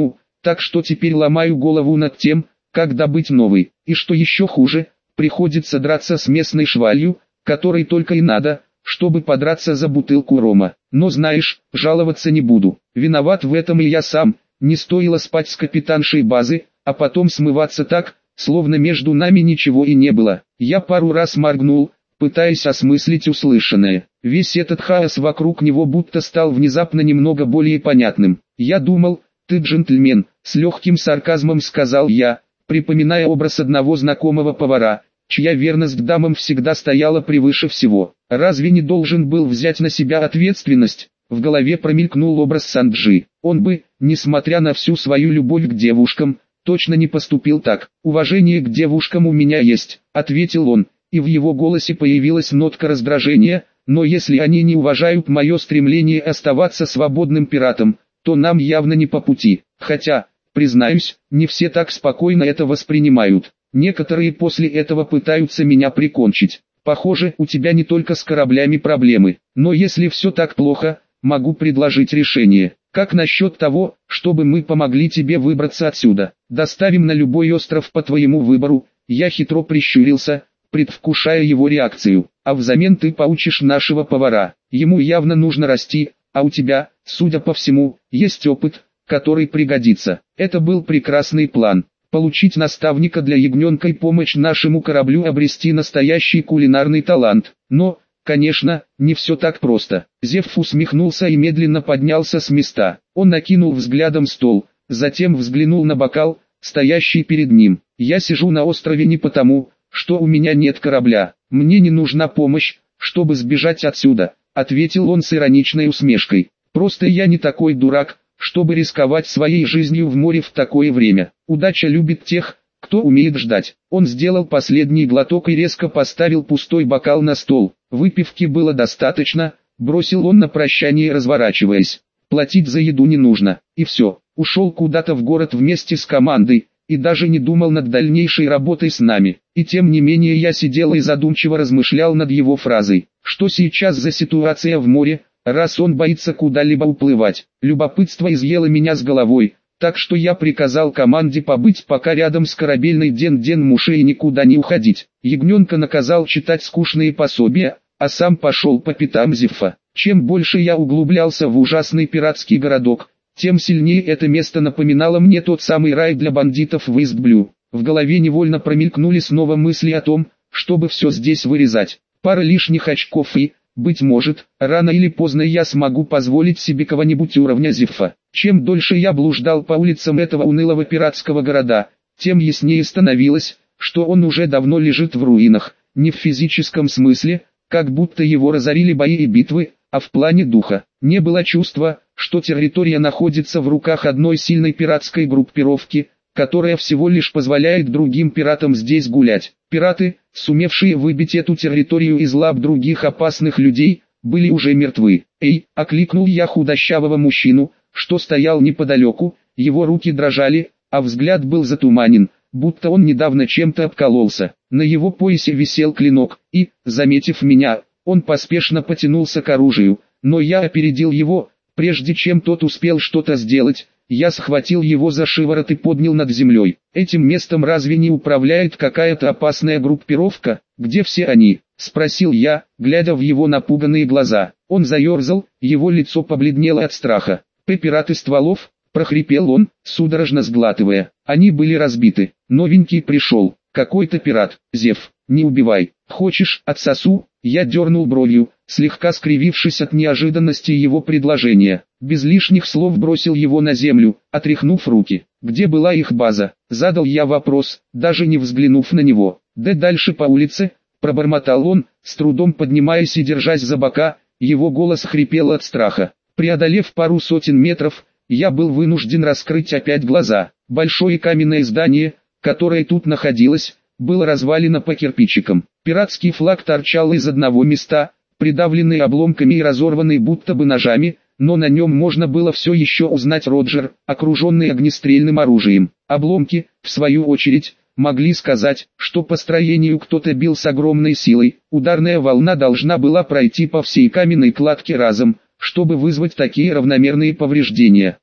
[SPEAKER 1] так что теперь ломаю голову над тем, как добыть новый. И что еще хуже, приходится драться с местной швалью, которой только и надо, чтобы подраться за бутылку рома. Но знаешь, жаловаться не буду. Виноват в этом и я сам. Не стоило спать с капитаншей базы, а потом смываться так, словно между нами ничего и не было. Я пару раз моргнул, пытаясь осмыслить услышанное. Весь этот хаос вокруг него будто стал внезапно немного более понятным. Я думал, ты джентльмен, с легким сарказмом сказал я, припоминая образ одного знакомого повара, чья верность к дамам всегда стояла превыше всего. Разве не должен был взять на себя ответственность? В голове промелькнул образ Санджи. Он бы, несмотря на всю свою любовь к девушкам, точно не поступил так. «Уважение к девушкам у меня есть», — ответил он, и в его голосе появилась нотка раздражения, «но если они не уважают мое стремление оставаться свободным пиратом, то нам явно не по пути. Хотя, признаюсь, не все так спокойно это воспринимают. Некоторые после этого пытаются меня прикончить. Похоже, у тебя не только с кораблями проблемы. Но если все так плохо, могу предложить решение. Как насчет того, чтобы мы помогли тебе выбраться отсюда? Доставим на любой остров по твоему выбору». Я хитро прищурился, предвкушая его реакцию. «А взамен ты поучишь нашего повара. Ему явно нужно расти, а у тебя, судя по всему, есть опыт, который пригодится». Это был прекрасный план. Получить наставника для ягненка и помочь нашему кораблю обрести настоящий кулинарный талант. Но, конечно, не все так просто. Зевс усмехнулся и медленно поднялся с места. Он накинул взглядом стол, затем взглянул на бокал, стоящий перед ним. «Я сижу на острове не потому, что у меня нет корабля. Мне не нужна помощь, чтобы сбежать отсюда», — ответил он с ироничной усмешкой. «Просто я не такой дурак, чтобы рисковать своей жизнью в море в такое время. Удача любит тех, кто умеет ждать». Он сделал последний глоток и резко поставил пустой бокал на стол. Выпивки было достаточно, бросил он на прощание, разворачиваясь. Платить за еду не нужно. И все, ушел куда-то в город вместе с командой, и даже не думал над дальнейшей работой с нами. И тем не менее я сидел и задумчиво размышлял над его фразой. Что сейчас за ситуация в море, раз он боится куда-либо уплывать? Любопытство изъело меня с головой, так что я приказал команде побыть пока рядом с корабельной Ден-Ден Муше и никуда не уходить. Ягненка наказал читать скучные пособия, а сам пошел по пятам Зевса. Чем больше я углублялся в ужасный пиратский городок, тем сильнее это место напоминало мне тот самый рай для бандитов в Ист-Блю. В голове невольно промелькнули снова мысли о том, чтобы все здесь вырезать. Пара лишних очков и, быть может, рано или поздно я смогу позволить себе кого-нибудь уровня Зевса. Чем дольше я блуждал по улицам этого унылого пиратского города, тем яснее становилось, что он уже давно лежит в руинах, не в физическом смысле, как будто его разорили бои и битвы, а в плане духа. Не было чувства, что территория находится в руках одной сильной пиратской группировки, которая всего лишь позволяет другим пиратам здесь гулять. Пираты, сумевшие выбить эту территорию из лап других опасных людей, были уже мертвы. «Эй!» — окликнул я худощавого мужчину, что стоял неподалеку, его руки дрожали, а взгляд был затуманен, будто он недавно чем-то обкололся. На его поясе висел клинок, и, заметив меня, он поспешно потянулся к оружию, но я опередил его, прежде чем тот успел что-то сделать. Я схватил его за шиворот и поднял над землей. «Этим местом разве не управляет какая-то опасная группировка? Где все они?» — спросил я, глядя в его напуганные глаза. Он заерзал, его лицо побледнело от страха. «Пираты стволов?» — прохрипел он, судорожно сглатывая. «Они были разбиты. Новенький пришел. Какой-то пират. Зев, не убивай. Хочешь, отсосу?» Я дернул бровью, слегка скривившись от неожиданности его предложения. Без лишних слов бросил его на землю, отряхнув руки. «Где была их база?» — задал я вопрос, даже не взглянув на него. «Да дальше по улице», — пробормотал он, с трудом поднимаясь и держась за бока, его голос хрипел от страха. Преодолев пару сотен метров, я был вынужден раскрыть опять глаза. Большое каменное здание, которое тут находилось, было развалено по кирпичикам. Пиратский флаг торчал из одного места, придавленный обломками и разорванный будто бы ножами, но на нем можно было все еще узнать Роджер, окруженный огнестрельным оружием. Обломки, в свою очередь, могли сказать, что по строению кто-то бил с огромной силой. Ударная волна должна была пройти по всей каменной кладке разом, чтобы вызвать такие равномерные повреждения.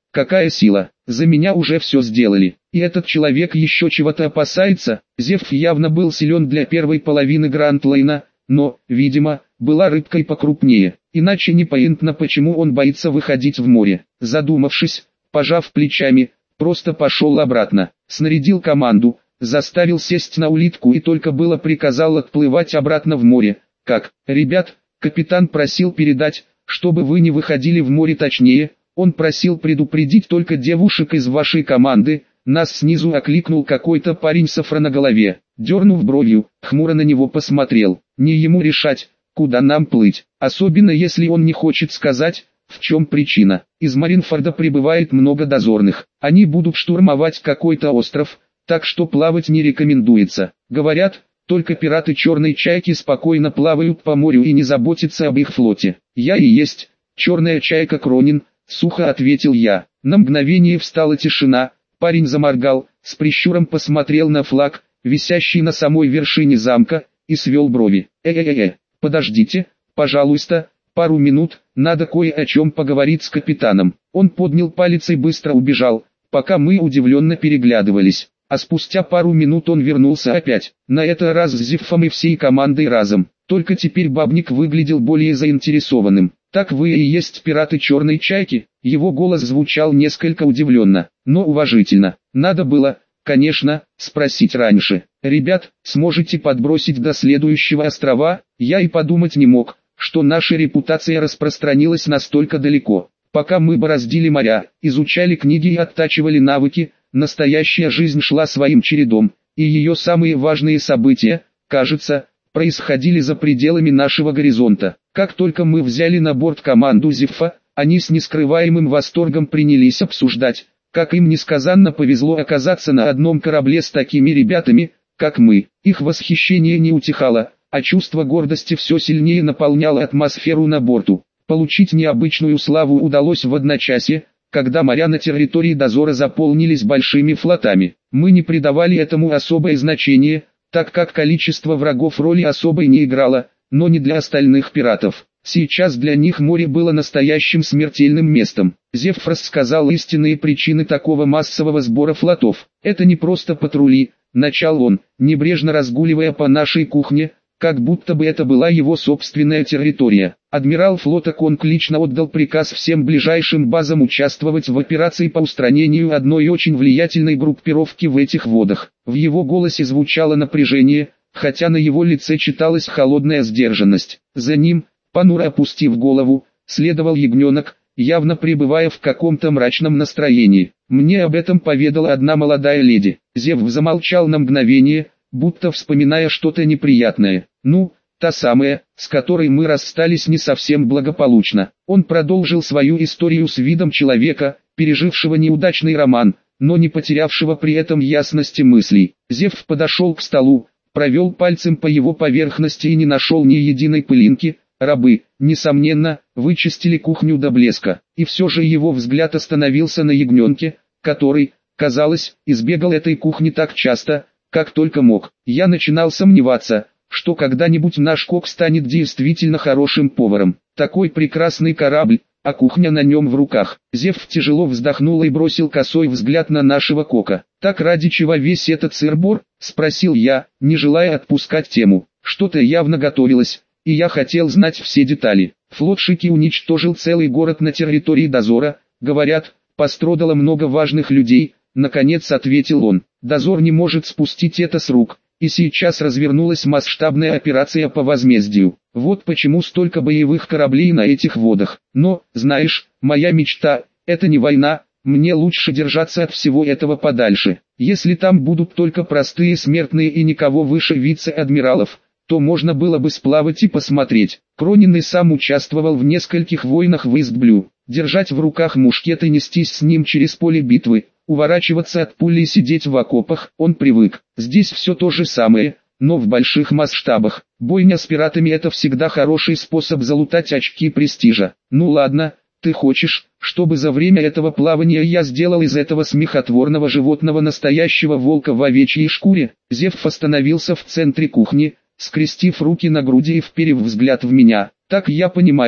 [SPEAKER 1] Какая сила! За меня уже все сделали. И этот человек еще чего-то опасается. Зевс явно был силен для первой половины Гранд-Лейна, но, видимо, была рыбкой покрупнее. Иначе непонятно, почему он боится выходить в море. Задумавшись, пожав плечами, просто пошел обратно. Снарядил команду, заставил сесть на улитку и только было приказал отплывать обратно в море. Как, ребят, капитан просил передать, чтобы вы не выходили в море, точнее, он просил предупредить только девушек из вашей команды. Нас снизу окликнул какой-то парень с афро на голове. Дернув бровью, хмуро на него посмотрел. Не ему решать, куда нам плыть, особенно если он не хочет сказать, в чем причина. Из Маринфорда прибывает много дозорных. Они будут штурмовать какой-то остров, так что плавать не рекомендуется. Говорят, только пираты Черной Чайки спокойно плавают по морю и не заботятся об их флоте. Я и есть Черная Чайка Кронин, сухо ответил я. На мгновение встала тишина, парень заморгал, с прищуром посмотрел на флаг, висящий на самой вершине замка, и свел брови. Э-э-э, подождите, пожалуйста, пару минут, надо кое о чем поговорить с капитаном. Он поднял палец и быстро убежал, пока мы удивленно переглядывались. А спустя пару минут он вернулся опять, на этот раз с Зевсом и всей командой разом. Только теперь бабник выглядел более заинтересованным. «Так вы и есть пираты Черной Чайки?» Его голос звучал несколько удивленно, но уважительно. Надо было, конечно, спросить раньше. «Ребят, сможете подбросить до следующего острова?» Я и подумать не мог, что наша репутация распространилась настолько далеко. Пока мы бороздили моря, изучали книги и оттачивали навыки, настоящая жизнь шла своим чередом, и ее самые важные события, кажется, происходили за пределами нашего горизонта. Как только мы взяли на борт команду Зевса, они с нескрываемым восторгом принялись обсуждать, как им несказанно повезло оказаться на одном корабле с такими ребятами, как мы. Их восхищение не утихало, а чувство гордости все сильнее наполняло атмосферу на борту. Получить необычную славу удалось в одночасье, когда моря на территории дозора заполнились большими флотами. Мы не придавали этому особое значение, так как количество врагов роли особой не играло, но не для остальных пиратов. Сейчас для них море было настоящим смертельным местом. Зевс рассказал истинные причины такого массового сбора флотов. Это не просто патрули, начал он, небрежно разгуливая по нашей кухне, как будто бы это была его собственная территория. Адмирал флота Конг лично отдал приказ всем ближайшим базам участвовать в операции по устранению одной очень влиятельной группировки в этих водах. В его голосе звучало напряжение, хотя на его лице читалась холодная сдержанность. За ним, понуро опустив голову, следовал ягненок, явно пребывая в каком-то мрачном настроении. Мне об этом поведала одна молодая леди. Зевс замолчал на мгновение, будто вспоминая что-то неприятное. Ну, та самая, с которой мы расстались не совсем благополучно. Он продолжил свою историю с видом человека, пережившего неудачный роман, но не потерявшего при этом ясности мыслей. Зевс подошел к столу, провел пальцем по его поверхности и не нашел ни единой пылинки. Рабы, несомненно, вычистили кухню до блеска, и все же его взгляд остановился на ягненке, который, казалось, избегал этой кухни так часто, как только мог. Я начинал сомневаться, что когда-нибудь наш кок станет действительно хорошим поваром. Такой прекрасный корабль, а кухня на нем в руках. Зевс тяжело вздохнул и бросил косой взгляд на нашего кока. «Так ради чего весь этот сыр-бор?» – спросил я, не желая отпускать тему. Что-то явно готовилось, и я хотел знать все детали. Флот Шики уничтожил целый город на территории дозора, говорят, пострадало много важных людей, наконец ответил он. Дозор не может спустить это с рук, и сейчас развернулась масштабная операция по возмездию. Вот почему столько боевых кораблей на этих водах. Но, знаешь, моя мечта – это не война, мне лучше держаться от всего этого подальше. Если там будут только простые смертные и никого выше вице-адмиралов, то можно было бы сплавать и посмотреть. Кронин и сам участвовал в нескольких войнах в Истблю. Держать в руках мушкет и нестись с ним через поле битвы, уворачиваться от пули и сидеть в окопах, он привык. Здесь все то же самое, но в больших масштабах. Бойня с пиратами – это всегда хороший способ залутать очки престижа. Ну ладно, ты хочешь, чтобы за время этого плавания я сделал из этого смехотворного животного настоящего волка в овечьей шкуре? Зевс остановился в центре кухни, скрестив руки на груди и вперев взгляд в меня. «Так я понимаю», —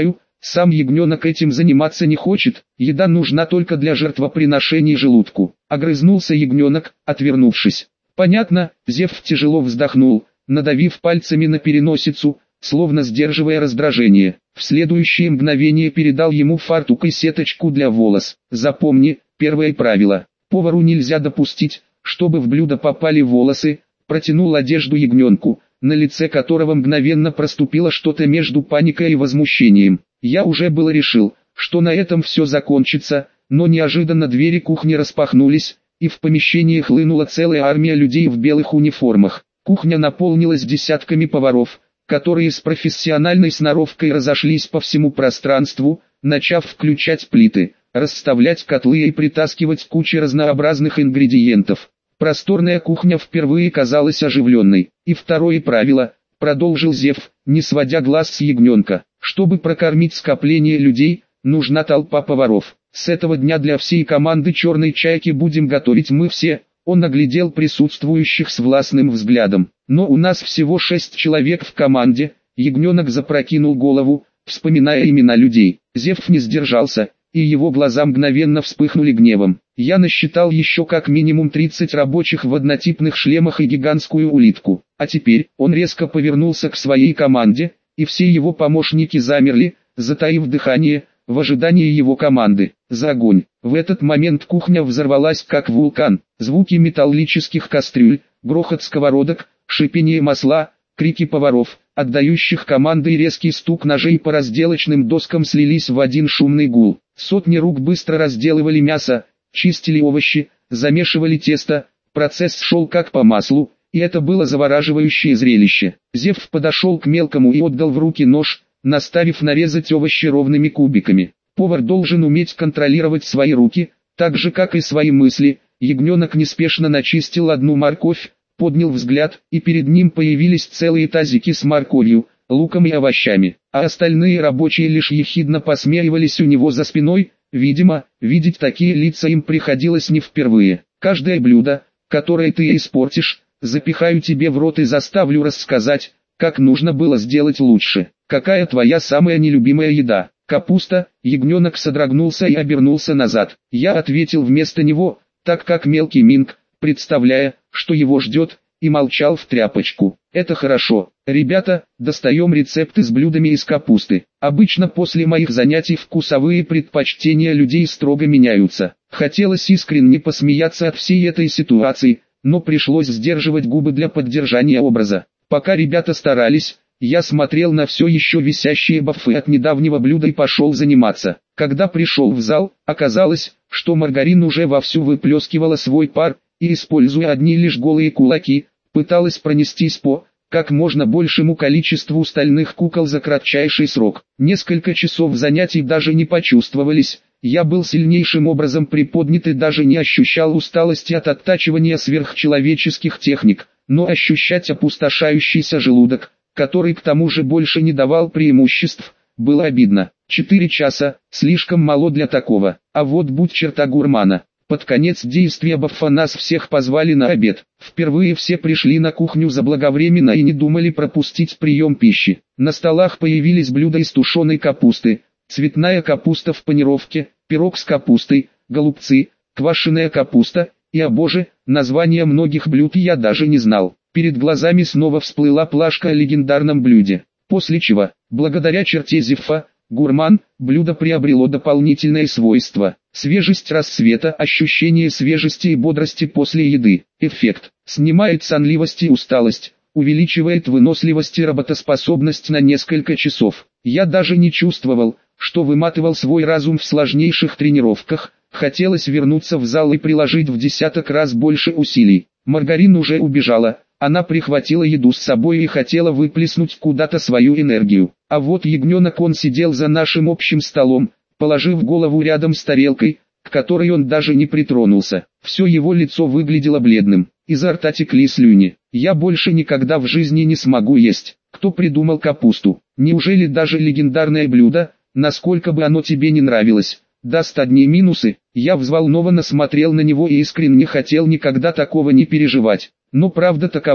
[SPEAKER 1] Сам ягненок этим заниматься не хочет, еда нужна только для жертвоприношений желудку. Огрызнулся ягненок, отвернувшись. Понятно, Зев тяжело вздохнул, надавив пальцами на переносицу, словно сдерживая раздражение. В следующее мгновение передал ему фартук и сеточку для волос. Запомни, первое правило. Повару нельзя допустить, чтобы в блюдо попали волосы. Протянул одежду ягненку, на лице которого мгновенно проступило что-то между паникой и возмущением. Я уже было решил, что на этом все закончится, но неожиданно двери кухни распахнулись, и в помещении хлынула целая армия людей в белых униформах. Кухня наполнилась десятками поваров, которые с профессиональной сноровкой разошлись по всему пространству, начав включать плиты, расставлять котлы и притаскивать кучи разнообразных ингредиентов. Просторная кухня впервые казалась оживленной. И второе правило, продолжил Зев, не сводя глаз с ягненка. Чтобы прокормить скопление людей, нужна толпа поваров. С этого дня для всей команды «Черной чайки» будем готовить мы все. Он оглядел присутствующих с властным взглядом. Но у нас всего шесть человек в команде. Ягненок запрокинул голову, вспоминая имена людей. Зев не сдержался, и его глаза мгновенно вспыхнули гневом. Я насчитал еще как минимум тридцать рабочих в однотипных шлемах и гигантскую улитку. А теперь он резко повернулся к своей команде, и все его помощники замерли, затаив дыхание, в ожидании его команды. За огонь! В этот момент кухня взорвалась как вулкан. Звуки металлических кастрюль, грохот сковородок, шипение масла, крики поваров, отдающих команды и резкий стук ножей по разделочным доскам слились в один шумный гул. Сотни рук быстро разделывали мясо, чистили овощи, замешивали тесто, процесс шел как по маслу, и это было завораживающее зрелище. Зев подошел к мелкому и отдал в руки нож, наставив нарезать овощи ровными кубиками. Повар должен уметь контролировать свои руки, так же как и свои мысли. Ягненок неспешно начистил одну морковь, поднял взгляд, и перед ним появились целые тазики с морковью, луком и овощами, а остальные рабочие лишь ехидно посмеивались у него за спиной. Видимо, видеть такие лица им приходилось не впервые. Каждое блюдо, которое ты испортишь, запихаю тебе в рот и заставлю рассказать, как нужно было сделать лучше. Какая твоя самая нелюбимая еда? Капуста. Ягненок содрогнулся и обернулся назад. Я ответил вместо него, так как мелкий Минг, представляя, что его ждет, и молчал в тряпочку. Это хорошо. Ребята, достаем рецепты с блюдами из капусты. Обычно после моих занятий вкусовые предпочтения людей строго меняются. Хотелось искренне посмеяться от всей этой ситуации, но пришлось сдерживать губы для поддержания образа. Пока ребята старались, я смотрел на все еще висящие бафы от недавнего блюда и пошел заниматься. Когда пришел в зал, оказалось, что Маргарин уже вовсю выплескивала свой пар, и, используя одни лишь голые кулаки, пыталась пронестись по как можно большему количеству стальных кукол за кратчайший срок. Несколько часов занятий даже не почувствовались, я был сильнейшим образом приподнят и даже не ощущал усталости от оттачивания сверхчеловеческих техник, но ощущать опустошающийся желудок, который к тому же больше не давал преимуществ, было обидно. Четыре часа, слишком мало для такого, а вот будь черта гурмана. Под конец действия бафа нас всех позвали на обед. Впервые все пришли на кухню заблаговременно и не думали пропустить прием пищи. На столах появились блюда из тушеной капусты, цветная капуста в панировке, пирог с капустой, голубцы, квашеная капуста, и, о боже, названия многих блюд я даже не знал. Перед глазами снова всплыла плашка о легендарном блюде. После чего, благодаря черте Зефа, гурман, блюдо приобрело дополнительное свойство. Свежесть рассвета, ощущение свежести и бодрости после еды. Эффект. Снимает сонливость и усталость, увеличивает выносливость и работоспособность на несколько часов. Я даже не чувствовал, что выматывал свой разум в сложнейших тренировках. Хотелось вернуться в зал и приложить в десяток раз больше усилий. Маргарин уже убежала. Она прихватила еду с собой и хотела выплеснуть куда-то свою энергию. А вот ягненок, он сидел за нашим общим столом, положив голову рядом с тарелкой, к которой он даже не притронулся. Все его лицо выглядело бледным, изо рта текли слюни. Я больше никогда в жизни не смогу есть. Кто придумал капусту? Неужели даже легендарное блюдо, насколько бы оно тебе не нравилось, даст одни минусы? Я взволнованно смотрел на него и искренне хотел никогда такого не переживать. Но правда такова,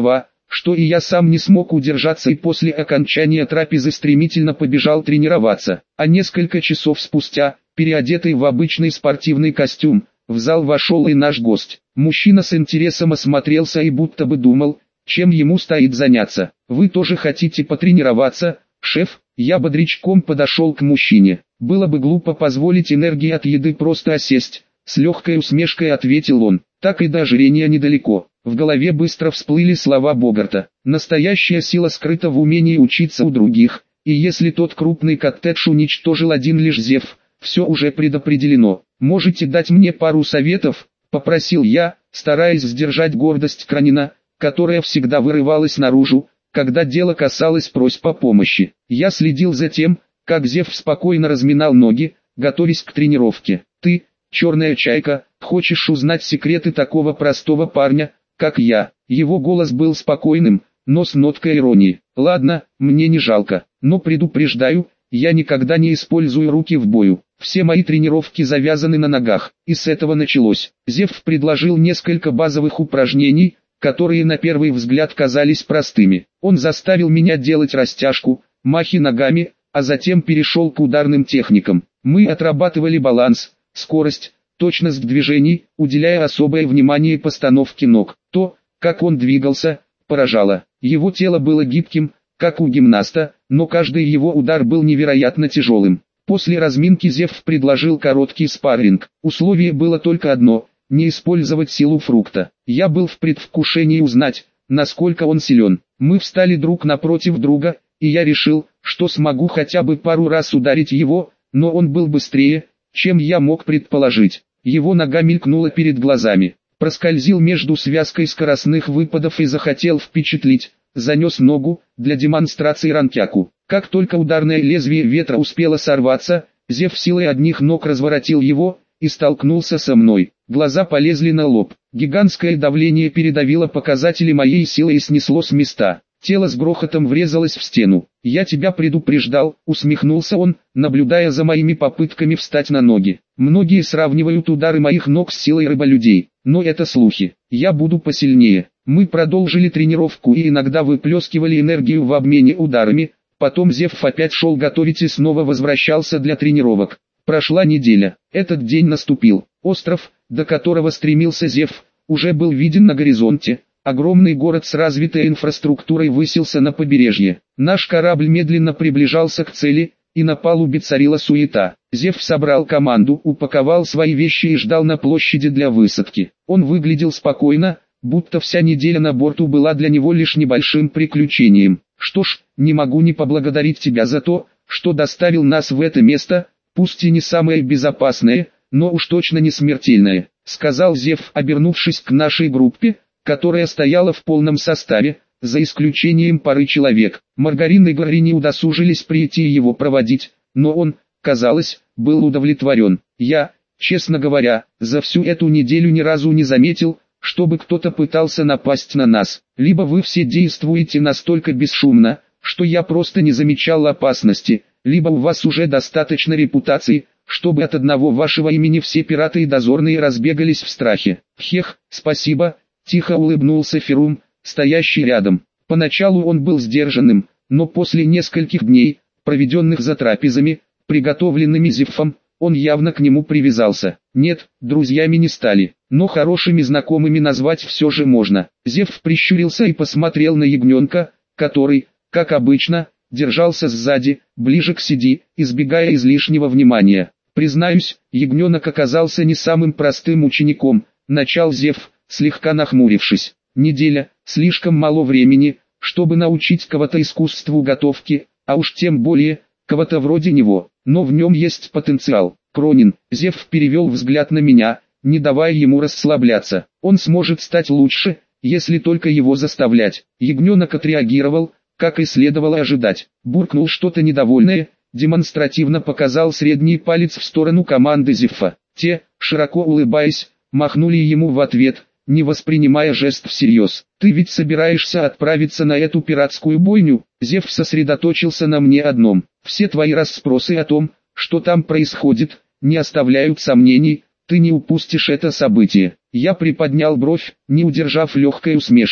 [SPEAKER 1] что и я сам не смог удержаться и после окончания трапезы стремительно побежал тренироваться. А несколько часов спустя, переодетый в обычный спортивный костюм, в зал вошел и наш гость. Мужчина с интересом осмотрелся и будто бы думал, чем ему стоит заняться. «Вы тоже хотите потренироваться, шеф?» Я бодрячком подошел к мужчине. «Было бы глупо позволить энергии от еды просто осесть», с легкой усмешкой ответил он. «Так и до ожирения недалеко». В голове быстро всплыли слова Богарта. «Настоящая сила скрыта в умении учиться у других, и если тот крупный коттедж уничтожил один лишь Зев, все уже предопределено. Можете дать мне пару советов?» — попросил я, стараясь сдержать гордость Кранина, которая всегда вырывалась наружу, когда дело касалось просьб о помощи. Я следил за тем, как Зев спокойно разминал ноги, готовясь к тренировке. «Ты, черная чайка, хочешь узнать секреты такого простого парня, как я?» Его голос был спокойным, но с ноткой иронии. «Ладно, мне не жалко, но предупреждаю, я никогда не использую руки в бою. Все мои тренировки завязаны на ногах». И с этого началось. Зев предложил несколько базовых упражнений, которые на первый взгляд казались простыми. Он заставил меня делать растяжку, махи ногами, а затем перешел к ударным техникам. Мы отрабатывали баланс, скорость, точность движений, уделяя особое внимание постановке ног. То, как он двигался, поражало. Его тело было гибким, как у гимнаста, но каждый его удар был невероятно тяжелым. После разминки Зев предложил короткий спарринг. Условие было только одно – не использовать силу фрукта. Я был в предвкушении узнать, насколько он силен. Мы встали друг напротив друга, и я решил, что смогу хотя бы пару раз ударить его, но он был быстрее, чем я мог предположить. Его нога мелькнула перед глазами, проскользил между связкой скоростных выпадов и захотел впечатлить, занес ногу, для демонстрации ранкяку. Как только ударное лезвие ветра успело сорваться, Зев силой одних ног разворотил его, и столкнулся со мной. Глаза полезли на лоб. Гигантское давление передавило показатели моей силы и снесло с места. Тело с грохотом врезалось в стену. «Я тебя предупреждал», — усмехнулся он, наблюдая за моими попытками встать на ноги. «Многие сравнивают удары моих ног с силой рыболюдей, но это слухи. Я буду посильнее». Мы продолжили тренировку и иногда выплескивали энергию в обмене ударами. Потом Зев опять шел готовить и снова возвращался для тренировок. Прошла неделя. Этот день наступил. Остров, до которого стремился Зев, уже был виден на горизонте. Огромный город с развитой инфраструктурой высился на побережье. Наш корабль медленно приближался к цели, и на палубе царила суета. Зев собрал команду, упаковал свои вещи и ждал на площади для высадки. Он выглядел спокойно, будто вся неделя на борту была для него лишь небольшим приключением. «Что ж, не могу не поблагодарить тебя за то, что доставил нас в это место, пусть и не самое безопасное, но уж точно не смертельное», — сказал Зев, обернувшись к нашей группе, которая стояла в полном составе, за исключением пары человек. Маргарин и Гарри не удосужились прийти и его проводить, но он, казалось, был удовлетворен. Я, честно говоря, за всю эту неделю ни разу не заметил, чтобы кто-то пытался напасть на нас. Либо вы все действуете настолько бесшумно, что я просто не замечал опасности, либо у вас уже достаточно репутации, чтобы от одного вашего имени все пираты и дозорные разбегались в страхе. Хех, спасибо, тихо улыбнулся Ферум, стоящий рядом. Поначалу он был сдержанным, но после нескольких дней, проведенных за трапезами, приготовленными Зевфом, он явно к нему привязался. Нет, друзьями не стали, но хорошими знакомыми назвать все же можно. Зев прищурился и посмотрел на ягненка, который, как обычно, держался сзади, ближе к Сиди, избегая излишнего внимания. Признаюсь, ягненок оказался не самым простым учеником, начал Зев, слегка нахмурившись. Неделя, слишком мало времени, чтобы научить кого-то искусству готовки, а уж тем более, кого-то вроде него, но в нем есть потенциал. Кронин, Зев перевел взгляд на меня, не давая ему расслабляться. Он сможет стать лучше, если только его заставлять. Ягненок отреагировал, как и следовало ожидать. Буркнул что-то недовольное, демонстративно показал средний палец в сторону команды Зевфа. Те, широко улыбаясь, махнули ему в ответ, не воспринимая жест всерьез. «Ты ведь собираешься отправиться на эту пиратскую бойню?» Зев сосредоточился на мне одном. «Все твои расспросы о том, что там происходит, не оставляют сомнений, ты не упустишь это событие». Я приподнял бровь, не удержав легкой усмешки.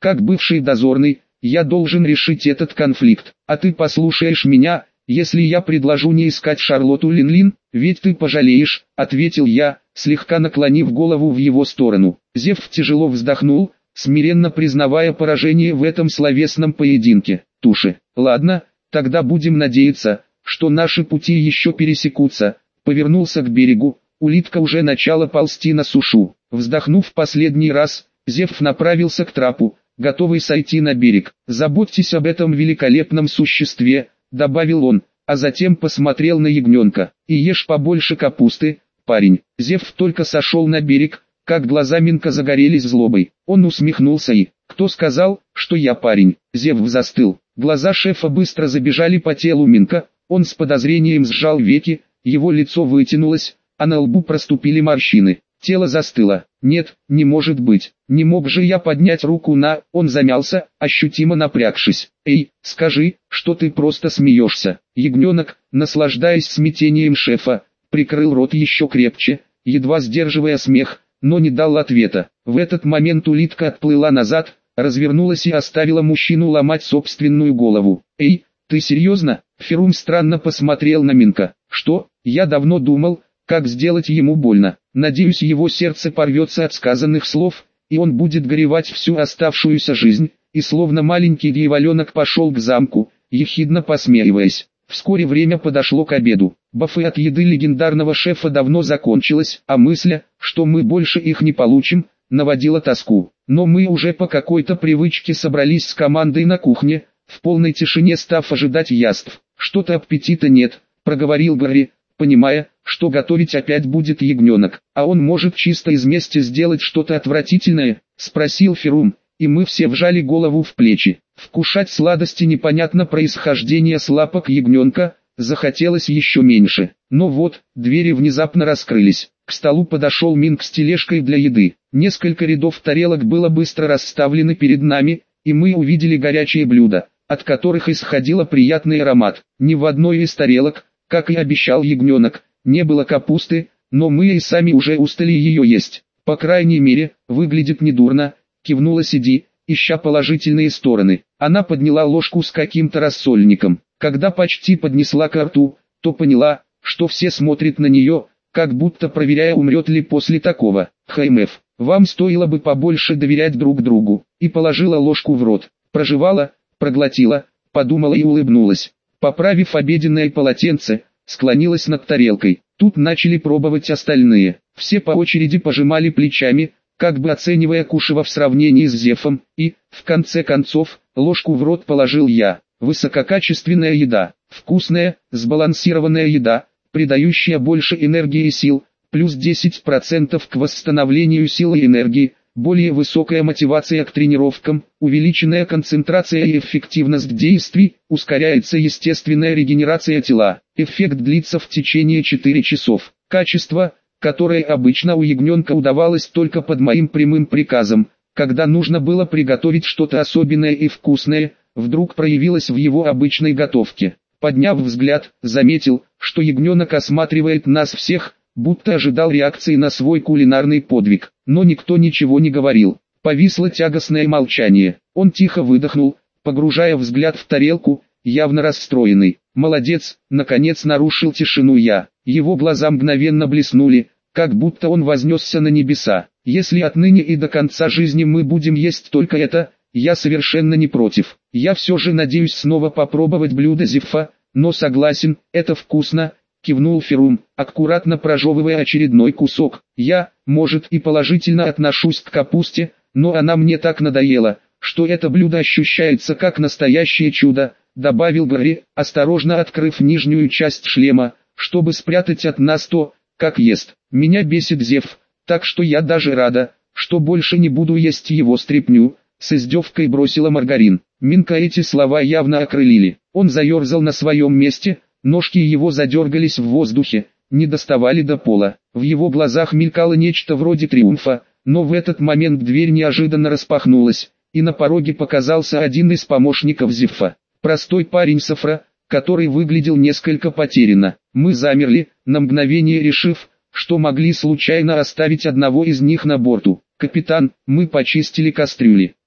[SPEAKER 1] Как бывший дозорный, я должен решить этот конфликт. А ты послушаешь меня, если я предложу не искать Шарлотту Линлин, ведь ты пожалеешь, ответил я, слегка наклонив голову в его сторону. Зевс тяжело вздохнул, смиренно признавая поражение в этом словесном поединке. Туши. Ладно, тогда будем надеяться, что наши пути еще пересекутся. Повернулся к берегу, улитка уже начала ползти на сушу. Вздохнув последний раз, Зевс направился к трапу, готовый сойти на берег. «Заботьтесь об этом великолепном существе», — добавил он, а затем посмотрел на ягненка. «И ешь побольше капусты, парень». Зевс только сошел на берег, как глаза Минка загорелись злобой. Он усмехнулся и: «Кто сказал, что я парень?» Зевс застыл. Глаза шефа быстро забежали по телу Минка, он с подозрением сжал веки, его лицо вытянулось, а на лбу проступили морщины. Тело застыло. «Нет, не может быть. Не мог же я поднять руку на...» Он замялся, ощутимо напрягшись. «Эй, скажи, что ты просто смеешься». Ягненок, наслаждаясь смятением шефа, прикрыл рот еще крепче, едва сдерживая смех, но не дал ответа. В этот момент улитка отплыла назад, развернулась и оставила мужчину ломать собственную голову. «Эй, ты серьезно?» Ферум странно посмотрел на Минка. «Что? Я давно думал, как сделать ему больно. Надеюсь, его сердце порвется от сказанных слов, и он будет горевать всю оставшуюся жизнь». И словно маленький дьяволенок пошел к замку, ехидно посмеиваясь. Вскоре время подошло к обеду. Бафы от еды легендарного шефа давно закончилась, а мысль, что мы больше их не получим, наводила тоску. Но мы уже по какой-то привычке собрались с командой на кухне, в полной тишине став ожидать яств. «Что-то аппетита нет», — проговорил Гарри, понимая, что готовить опять будет ягненок. «А он может чисто из мести сделать что-то отвратительное?» — спросил Ферум, и мы все вжали голову в плечи. Вкушать сладости непонятно происхождения с лапок ягненка захотелось еще меньше. Но вот, двери внезапно раскрылись. К столу подошел Минк с тележкой для еды. Несколько рядов тарелок было быстро расставлены перед нами, и мы увидели горячие блюда, от которых исходил приятный аромат. Ни в одной из тарелок, как и обещал ягненок, не было капусты, но мы и сами уже устали ее есть. «По крайней мере, выглядит недурно», — кивнула Сиди, ища положительные стороны. Она подняла ложку с каким-то рассольником. Когда почти поднесла ко рту, то поняла, что все смотрят на нее, как будто проверяя, умрет ли после такого. «ХМФ, вам стоило бы побольше доверять друг другу». И положила ложку в рот. Прожевала, проглотила, подумала и улыбнулась. Поправив обеденное полотенце, склонилась над тарелкой. Тут начали пробовать остальные. Все по очереди пожимали плечами, как бы оценивая кушево в сравнении с Зевсом, и, в конце концов, ложку в рот положил я. Высококачественная еда, вкусная, сбалансированная еда, придающая больше энергии и сил, плюс десять процентов к восстановлению силы и энергии, более высокая мотивация к тренировкам, увеличенная концентрация и эффективность действий, ускоряется естественная регенерация тела. Эффект длится в течение четырёх часов. Качество, которое обычно у ягненка удавалось только под моим прямым приказом, когда нужно было приготовить что-то особенное и вкусное, вдруг проявилось в его обычной готовке. Подняв взгляд, заметил, что ягненок осматривает нас всех, будто ожидал реакции на свой кулинарный подвиг, но никто ничего не говорил. Повисло тягостное молчание. Он тихо выдохнул, погружая взгляд в тарелку, явно расстроенный. «Молодец», наконец нарушил тишину я. Его глаза мгновенно блеснули, как будто он вознесся на небеса. «Если отныне и до конца жизни мы будем есть только это, я совершенно не против. Я все же надеюсь снова попробовать блюдо Зевса, но согласен, это вкусно», — кивнул Ферум, аккуратно прожевывая очередной кусок. «Я, может, и положительно отношусь к капусте, но она мне так надоела, что это блюдо ощущается как настоящее чудо», — добавил Гарри, осторожно открыв нижнюю часть шлема, чтобы спрятать от нас то, как ест. «Меня бесит Зевс, так что я даже рада, что больше не буду есть его стряпню», — с издевкой бросила Маргарин. Минка эти слова явно окрылили. Он заерзал на своем месте, ножки его задергались в воздухе, не доставали до пола. В его глазах мелькало нечто вроде триумфа, но в этот момент дверь неожиданно распахнулась, и на пороге показался один из помощников Зевса. Простой парень Софра, который выглядел несколько потерянно. Мы замерли, на мгновение решив, что могли случайно оставить одного из них на борту. «Капитан, мы почистили кастрюли».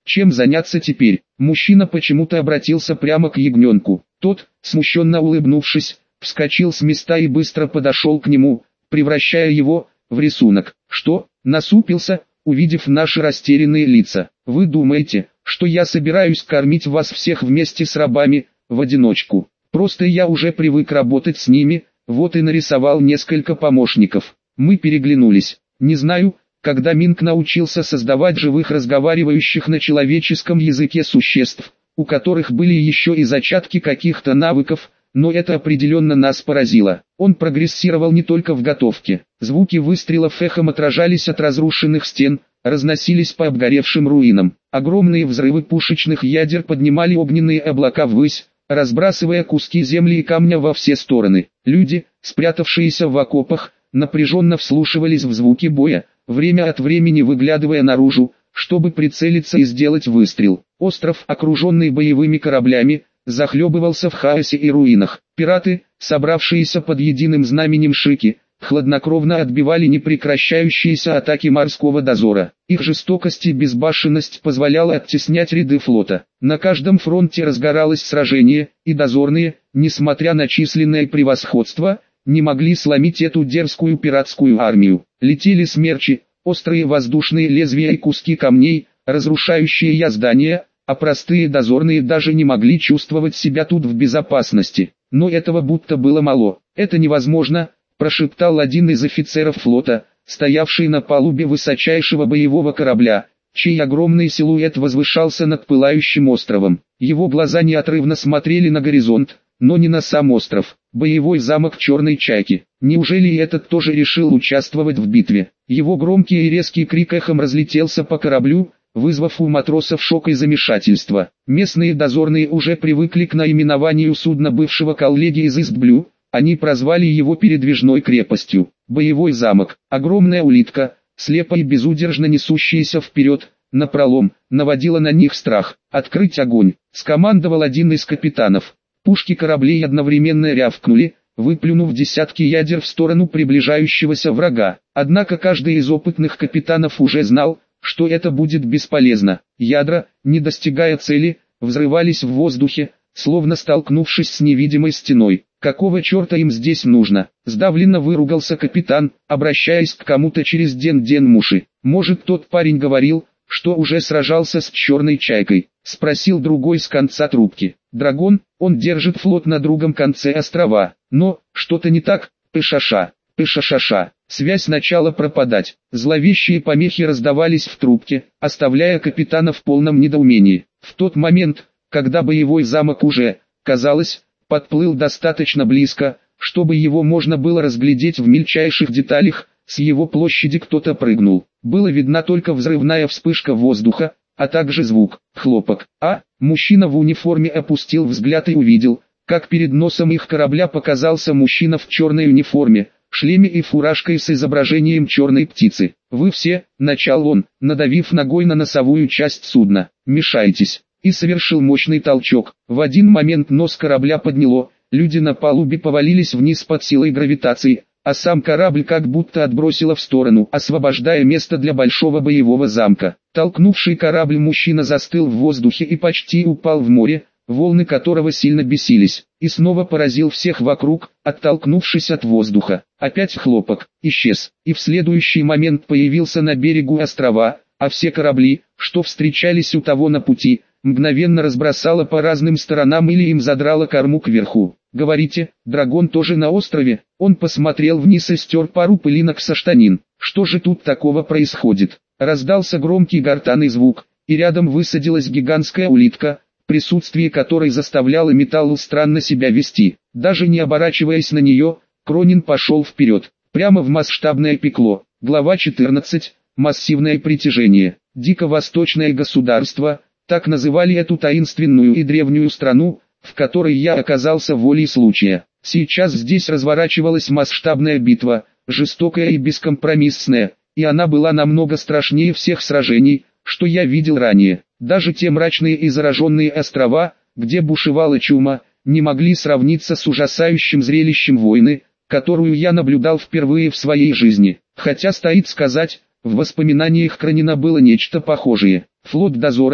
[SPEAKER 1] Чем заняться теперь? Мужчина почему-то обратился прямо к ягненку. Тот, смущенно улыбнувшись, вскочил с места и быстро подошел к нему, превращая его в рисунок. Что? Насупился, увидев наши растерянные лица. Вы думаете, что я собираюсь кормить вас всех вместе с рабами, в одиночку? Просто я уже привык работать с ними, вот и нарисовал несколько помощников. Мы переглянулись. Не знаю, когда Минг научился создавать живых разговаривающих на человеческом языке существ, у которых были еще и зачатки каких-то навыков, но это определенно нас поразило. Он прогрессировал не только в готовке. Звуки выстрелов эхом отражались от разрушенных стен, разносились по обгоревшим руинам. Огромные взрывы пушечных ядер поднимали огненные облака ввысь, разбрасывая куски земли и камня во все стороны. Люди, спрятавшиеся в окопах, напряженно вслушивались в звуки боя, время от времени выглядывая наружу, чтобы прицелиться и сделать выстрел. Остров, окруженный боевыми кораблями, захлебывался в хаосе и руинах. Пираты, собравшиеся под единым знаменем Шики, хладнокровно отбивали непрекращающиеся атаки морского дозора. Их жестокость и безбашенность позволяла оттеснять ряды флота. На каждом фронте разгоралось сражение, и дозорные, несмотря на численное превосходство, не могли сломить эту дерзкую пиратскую армию. Летели смерчи, острые воздушные лезвия и куски камней, разрушающие здания, а простые дозорные даже не могли чувствовать себя тут в безопасности. Но этого будто было мало. «Это невозможно», – прошептал один из офицеров флота, стоявший на палубе высочайшего боевого корабля, чей огромный силуэт возвышался над пылающим островом. Его глаза неотрывно смотрели на горизонт, но не на сам остров. Боевой замок Черной Чайки. Неужели и этот тоже решил участвовать в битве? Его громкий и резкий крик эхом разлетелся по кораблю, вызвав у матросов шок и замешательство. Местные дозорные уже привыкли к наименованию судна бывшего коллеги из Истблю, они прозвали его передвижной крепостью. Боевой замок. Огромная улитка, слепо и безудержно несущаяся вперед, напролом, наводила на них страх. «Открыть огонь!» – скомандовал один из капитанов. Пушки кораблей одновременно рявкнули, выплюнув десятки ядер в сторону приближающегося врага. Однако каждый из опытных капитанов уже знал, что это будет бесполезно. Ядра, не достигая цели, взрывались в воздухе, словно столкнувшись с невидимой стеной. «Какого черта им здесь нужно?» – сдавленно выругался капитан, обращаясь к кому-то через Ден-Ден Муши. «Может, тот парень говорил, что уже сражался с Черной Чайкой?» – спросил другой с конца трубки. «Драгон, он держит флот на другом конце острова. Но, что-то не так, пышаша, пышашаша». Связь начала пропадать. Зловещие помехи раздавались в трубке, оставляя капитана в полном недоумении. В тот момент, когда боевой замок уже, казалось, подплыл достаточно близко, чтобы его можно было разглядеть в мельчайших деталях, с его площади кто-то прыгнул. Была видна только взрывная вспышка воздуха, а также звук, хлопок. А, мужчина в униформе опустил взгляд и увидел, как перед носом их корабля показался мужчина в черной униформе, шлеме и фуражкой с изображением черной птицы. «Вы все», — начал он, надавив ногой на носовую часть судна, — «мешаетесь», и совершил мощный толчок. В один момент нос корабля подняло, люди на палубе повалились вниз под силой гравитации, а сам корабль как будто отбросило в сторону, освобождая место для большого боевого замка. Толкнувший корабль мужчина застыл в воздухе и почти упал в море, волны которого сильно бесились, и снова поразил всех вокруг, оттолкнувшись от воздуха. Опять хлопок, исчез, и в следующий момент появился на берегу острова, а все корабли, что встречались у того на пути, мгновенно разбросало по разным сторонам или им задрало корму кверху. «Говорите, Драгон тоже на острове?» Он посмотрел вниз и стер пару пылинок со штанин. «Что же тут такого происходит?» Раздался громкий гортанный звук, и рядом высадилась гигантская улитка, присутствие которой заставляло металлу странно себя вести. Даже не оборачиваясь на нее, Кронин пошел вперед, прямо в масштабное пекло. Глава четырнадцать. Массивное притяжение. Дико-восточное государство, так называли эту таинственную и древнюю страну, в которой я оказался волей случая. Сейчас здесь разворачивалась масштабная битва, жестокая и бескомпромиссная, и она была намного страшнее всех сражений, что я видел ранее. Даже те мрачные и зараженные острова, где бушевала чума, не могли сравниться с ужасающим зрелищем войны, которую я наблюдал впервые в своей жизни. Хотя стоит сказать, в воспоминаниях Кронина было нечто похожее. Флот дозора,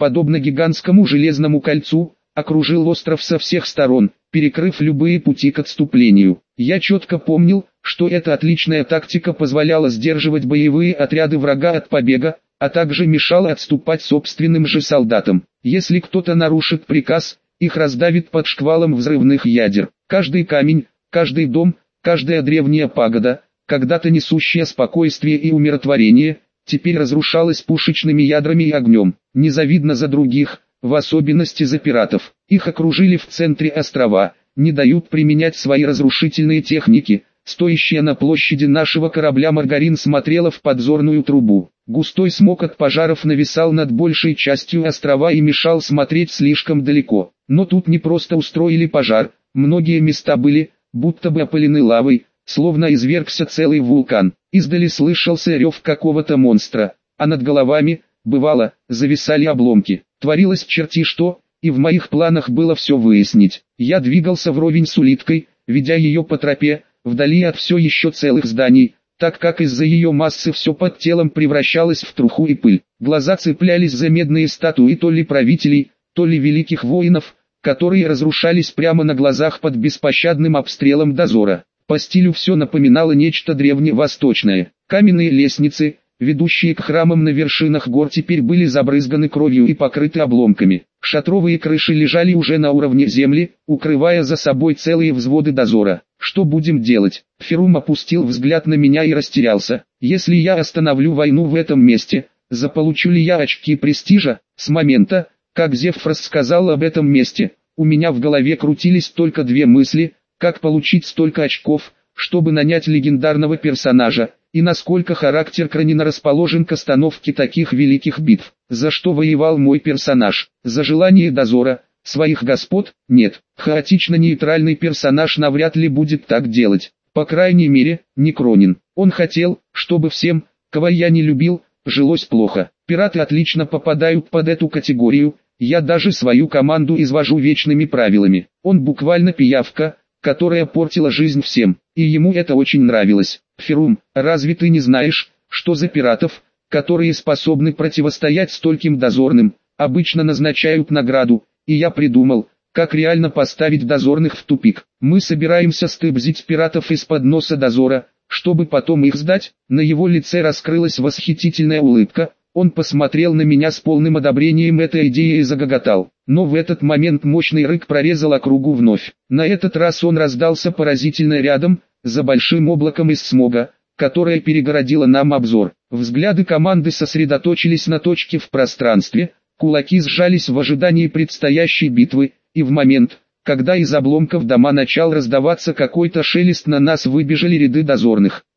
[SPEAKER 1] подобно гигантскому железному кольцу, окружил остров со всех сторон, перекрыв любые пути к отступлению. Я четко помнил, что эта отличная тактика позволяла сдерживать боевые отряды врага от побега, а также мешала отступать собственным же солдатам. Если кто-то нарушит приказ, их раздавит под шквалом взрывных ядер. Каждый камень, каждый дом, каждая древняя пагода, когда-то несущая спокойствие и умиротворение, теперь разрушалась пушечными ядрами и огнем. Незавидно за других, в особенности за пиратов. Их окружили в центре острова, не дают применять свои разрушительные техники. Стоящая на площади нашего корабля Маргарин смотрела в подзорную трубу. Густой смог от пожаров нависал над большей частью острова и мешал смотреть слишком далеко. Но тут не просто устроили пожар, многие места были, будто бы опалены лавой, словно извергся целый вулкан. Издали слышался рев какого-то монстра, а над головами, бывало, зависали обломки. Творилось черти что, и в моих планах было все выяснить. Я двигался вровень с улиткой, ведя ее по тропе, вдали от все еще целых зданий, так как из-за ее массы все под телом превращалось в труху и пыль. Глаза цеплялись за медные статуи то ли правителей, то ли великих воинов, которые разрушались прямо на глазах под беспощадным обстрелом дозора. По стилю все напоминало нечто древневосточное. Каменные лестницы, ведущие к храмам на вершинах гор, теперь были забрызганы кровью и покрыты обломками. Шатровые крыши лежали уже на уровне земли, укрывая за собой целые взводы дозора. Что будем делать? Ферум опустил взгляд на меня и растерялся. Если я остановлю войну в этом месте, заполучу ли я очки престижа? С момента, как Зевфрос сказал об этом месте, у меня в голове крутились только две мысли: как получить столько очков, чтобы нанять легендарного персонажа, и насколько характер Кранина расположен к остановке таких великих битв. За что воевал мой персонаж? За желание дозора, своих господ? Нет. Хаотично-нейтральный персонаж навряд ли будет так делать. По крайней мере, не Кронин. Он хотел, чтобы всем, кого я не любил, жилось плохо. Пираты отлично попадают под эту категорию, я даже свою команду извожу вечными правилами. Он буквально пиявка, которая портила жизнь всем, и ему это очень нравилось. Ферум, разве ты не знаешь, что за пиратов, которые способны противостоять стольким дозорным, обычно назначают награду, и я придумал, как реально поставить дозорных в тупик. Мы собираемся стыбзить пиратов из-под носа дозора, чтобы потом их сдать. На его лице раскрылась восхитительная улыбка. Он посмотрел на меня с полным одобрением этой идеи и загоготал. Но в этот момент мощный рык прорезал округу вновь. На этот раз он раздался поразительно рядом, за большим облаком из смога, которое перегородило нам обзор. Взгляды команды сосредоточились на точке в пространстве, кулаки сжались в ожидании предстоящей битвы, и в момент, когда из обломков дома начал раздаваться какой-то шелест, на нас выбежали ряды дозорных.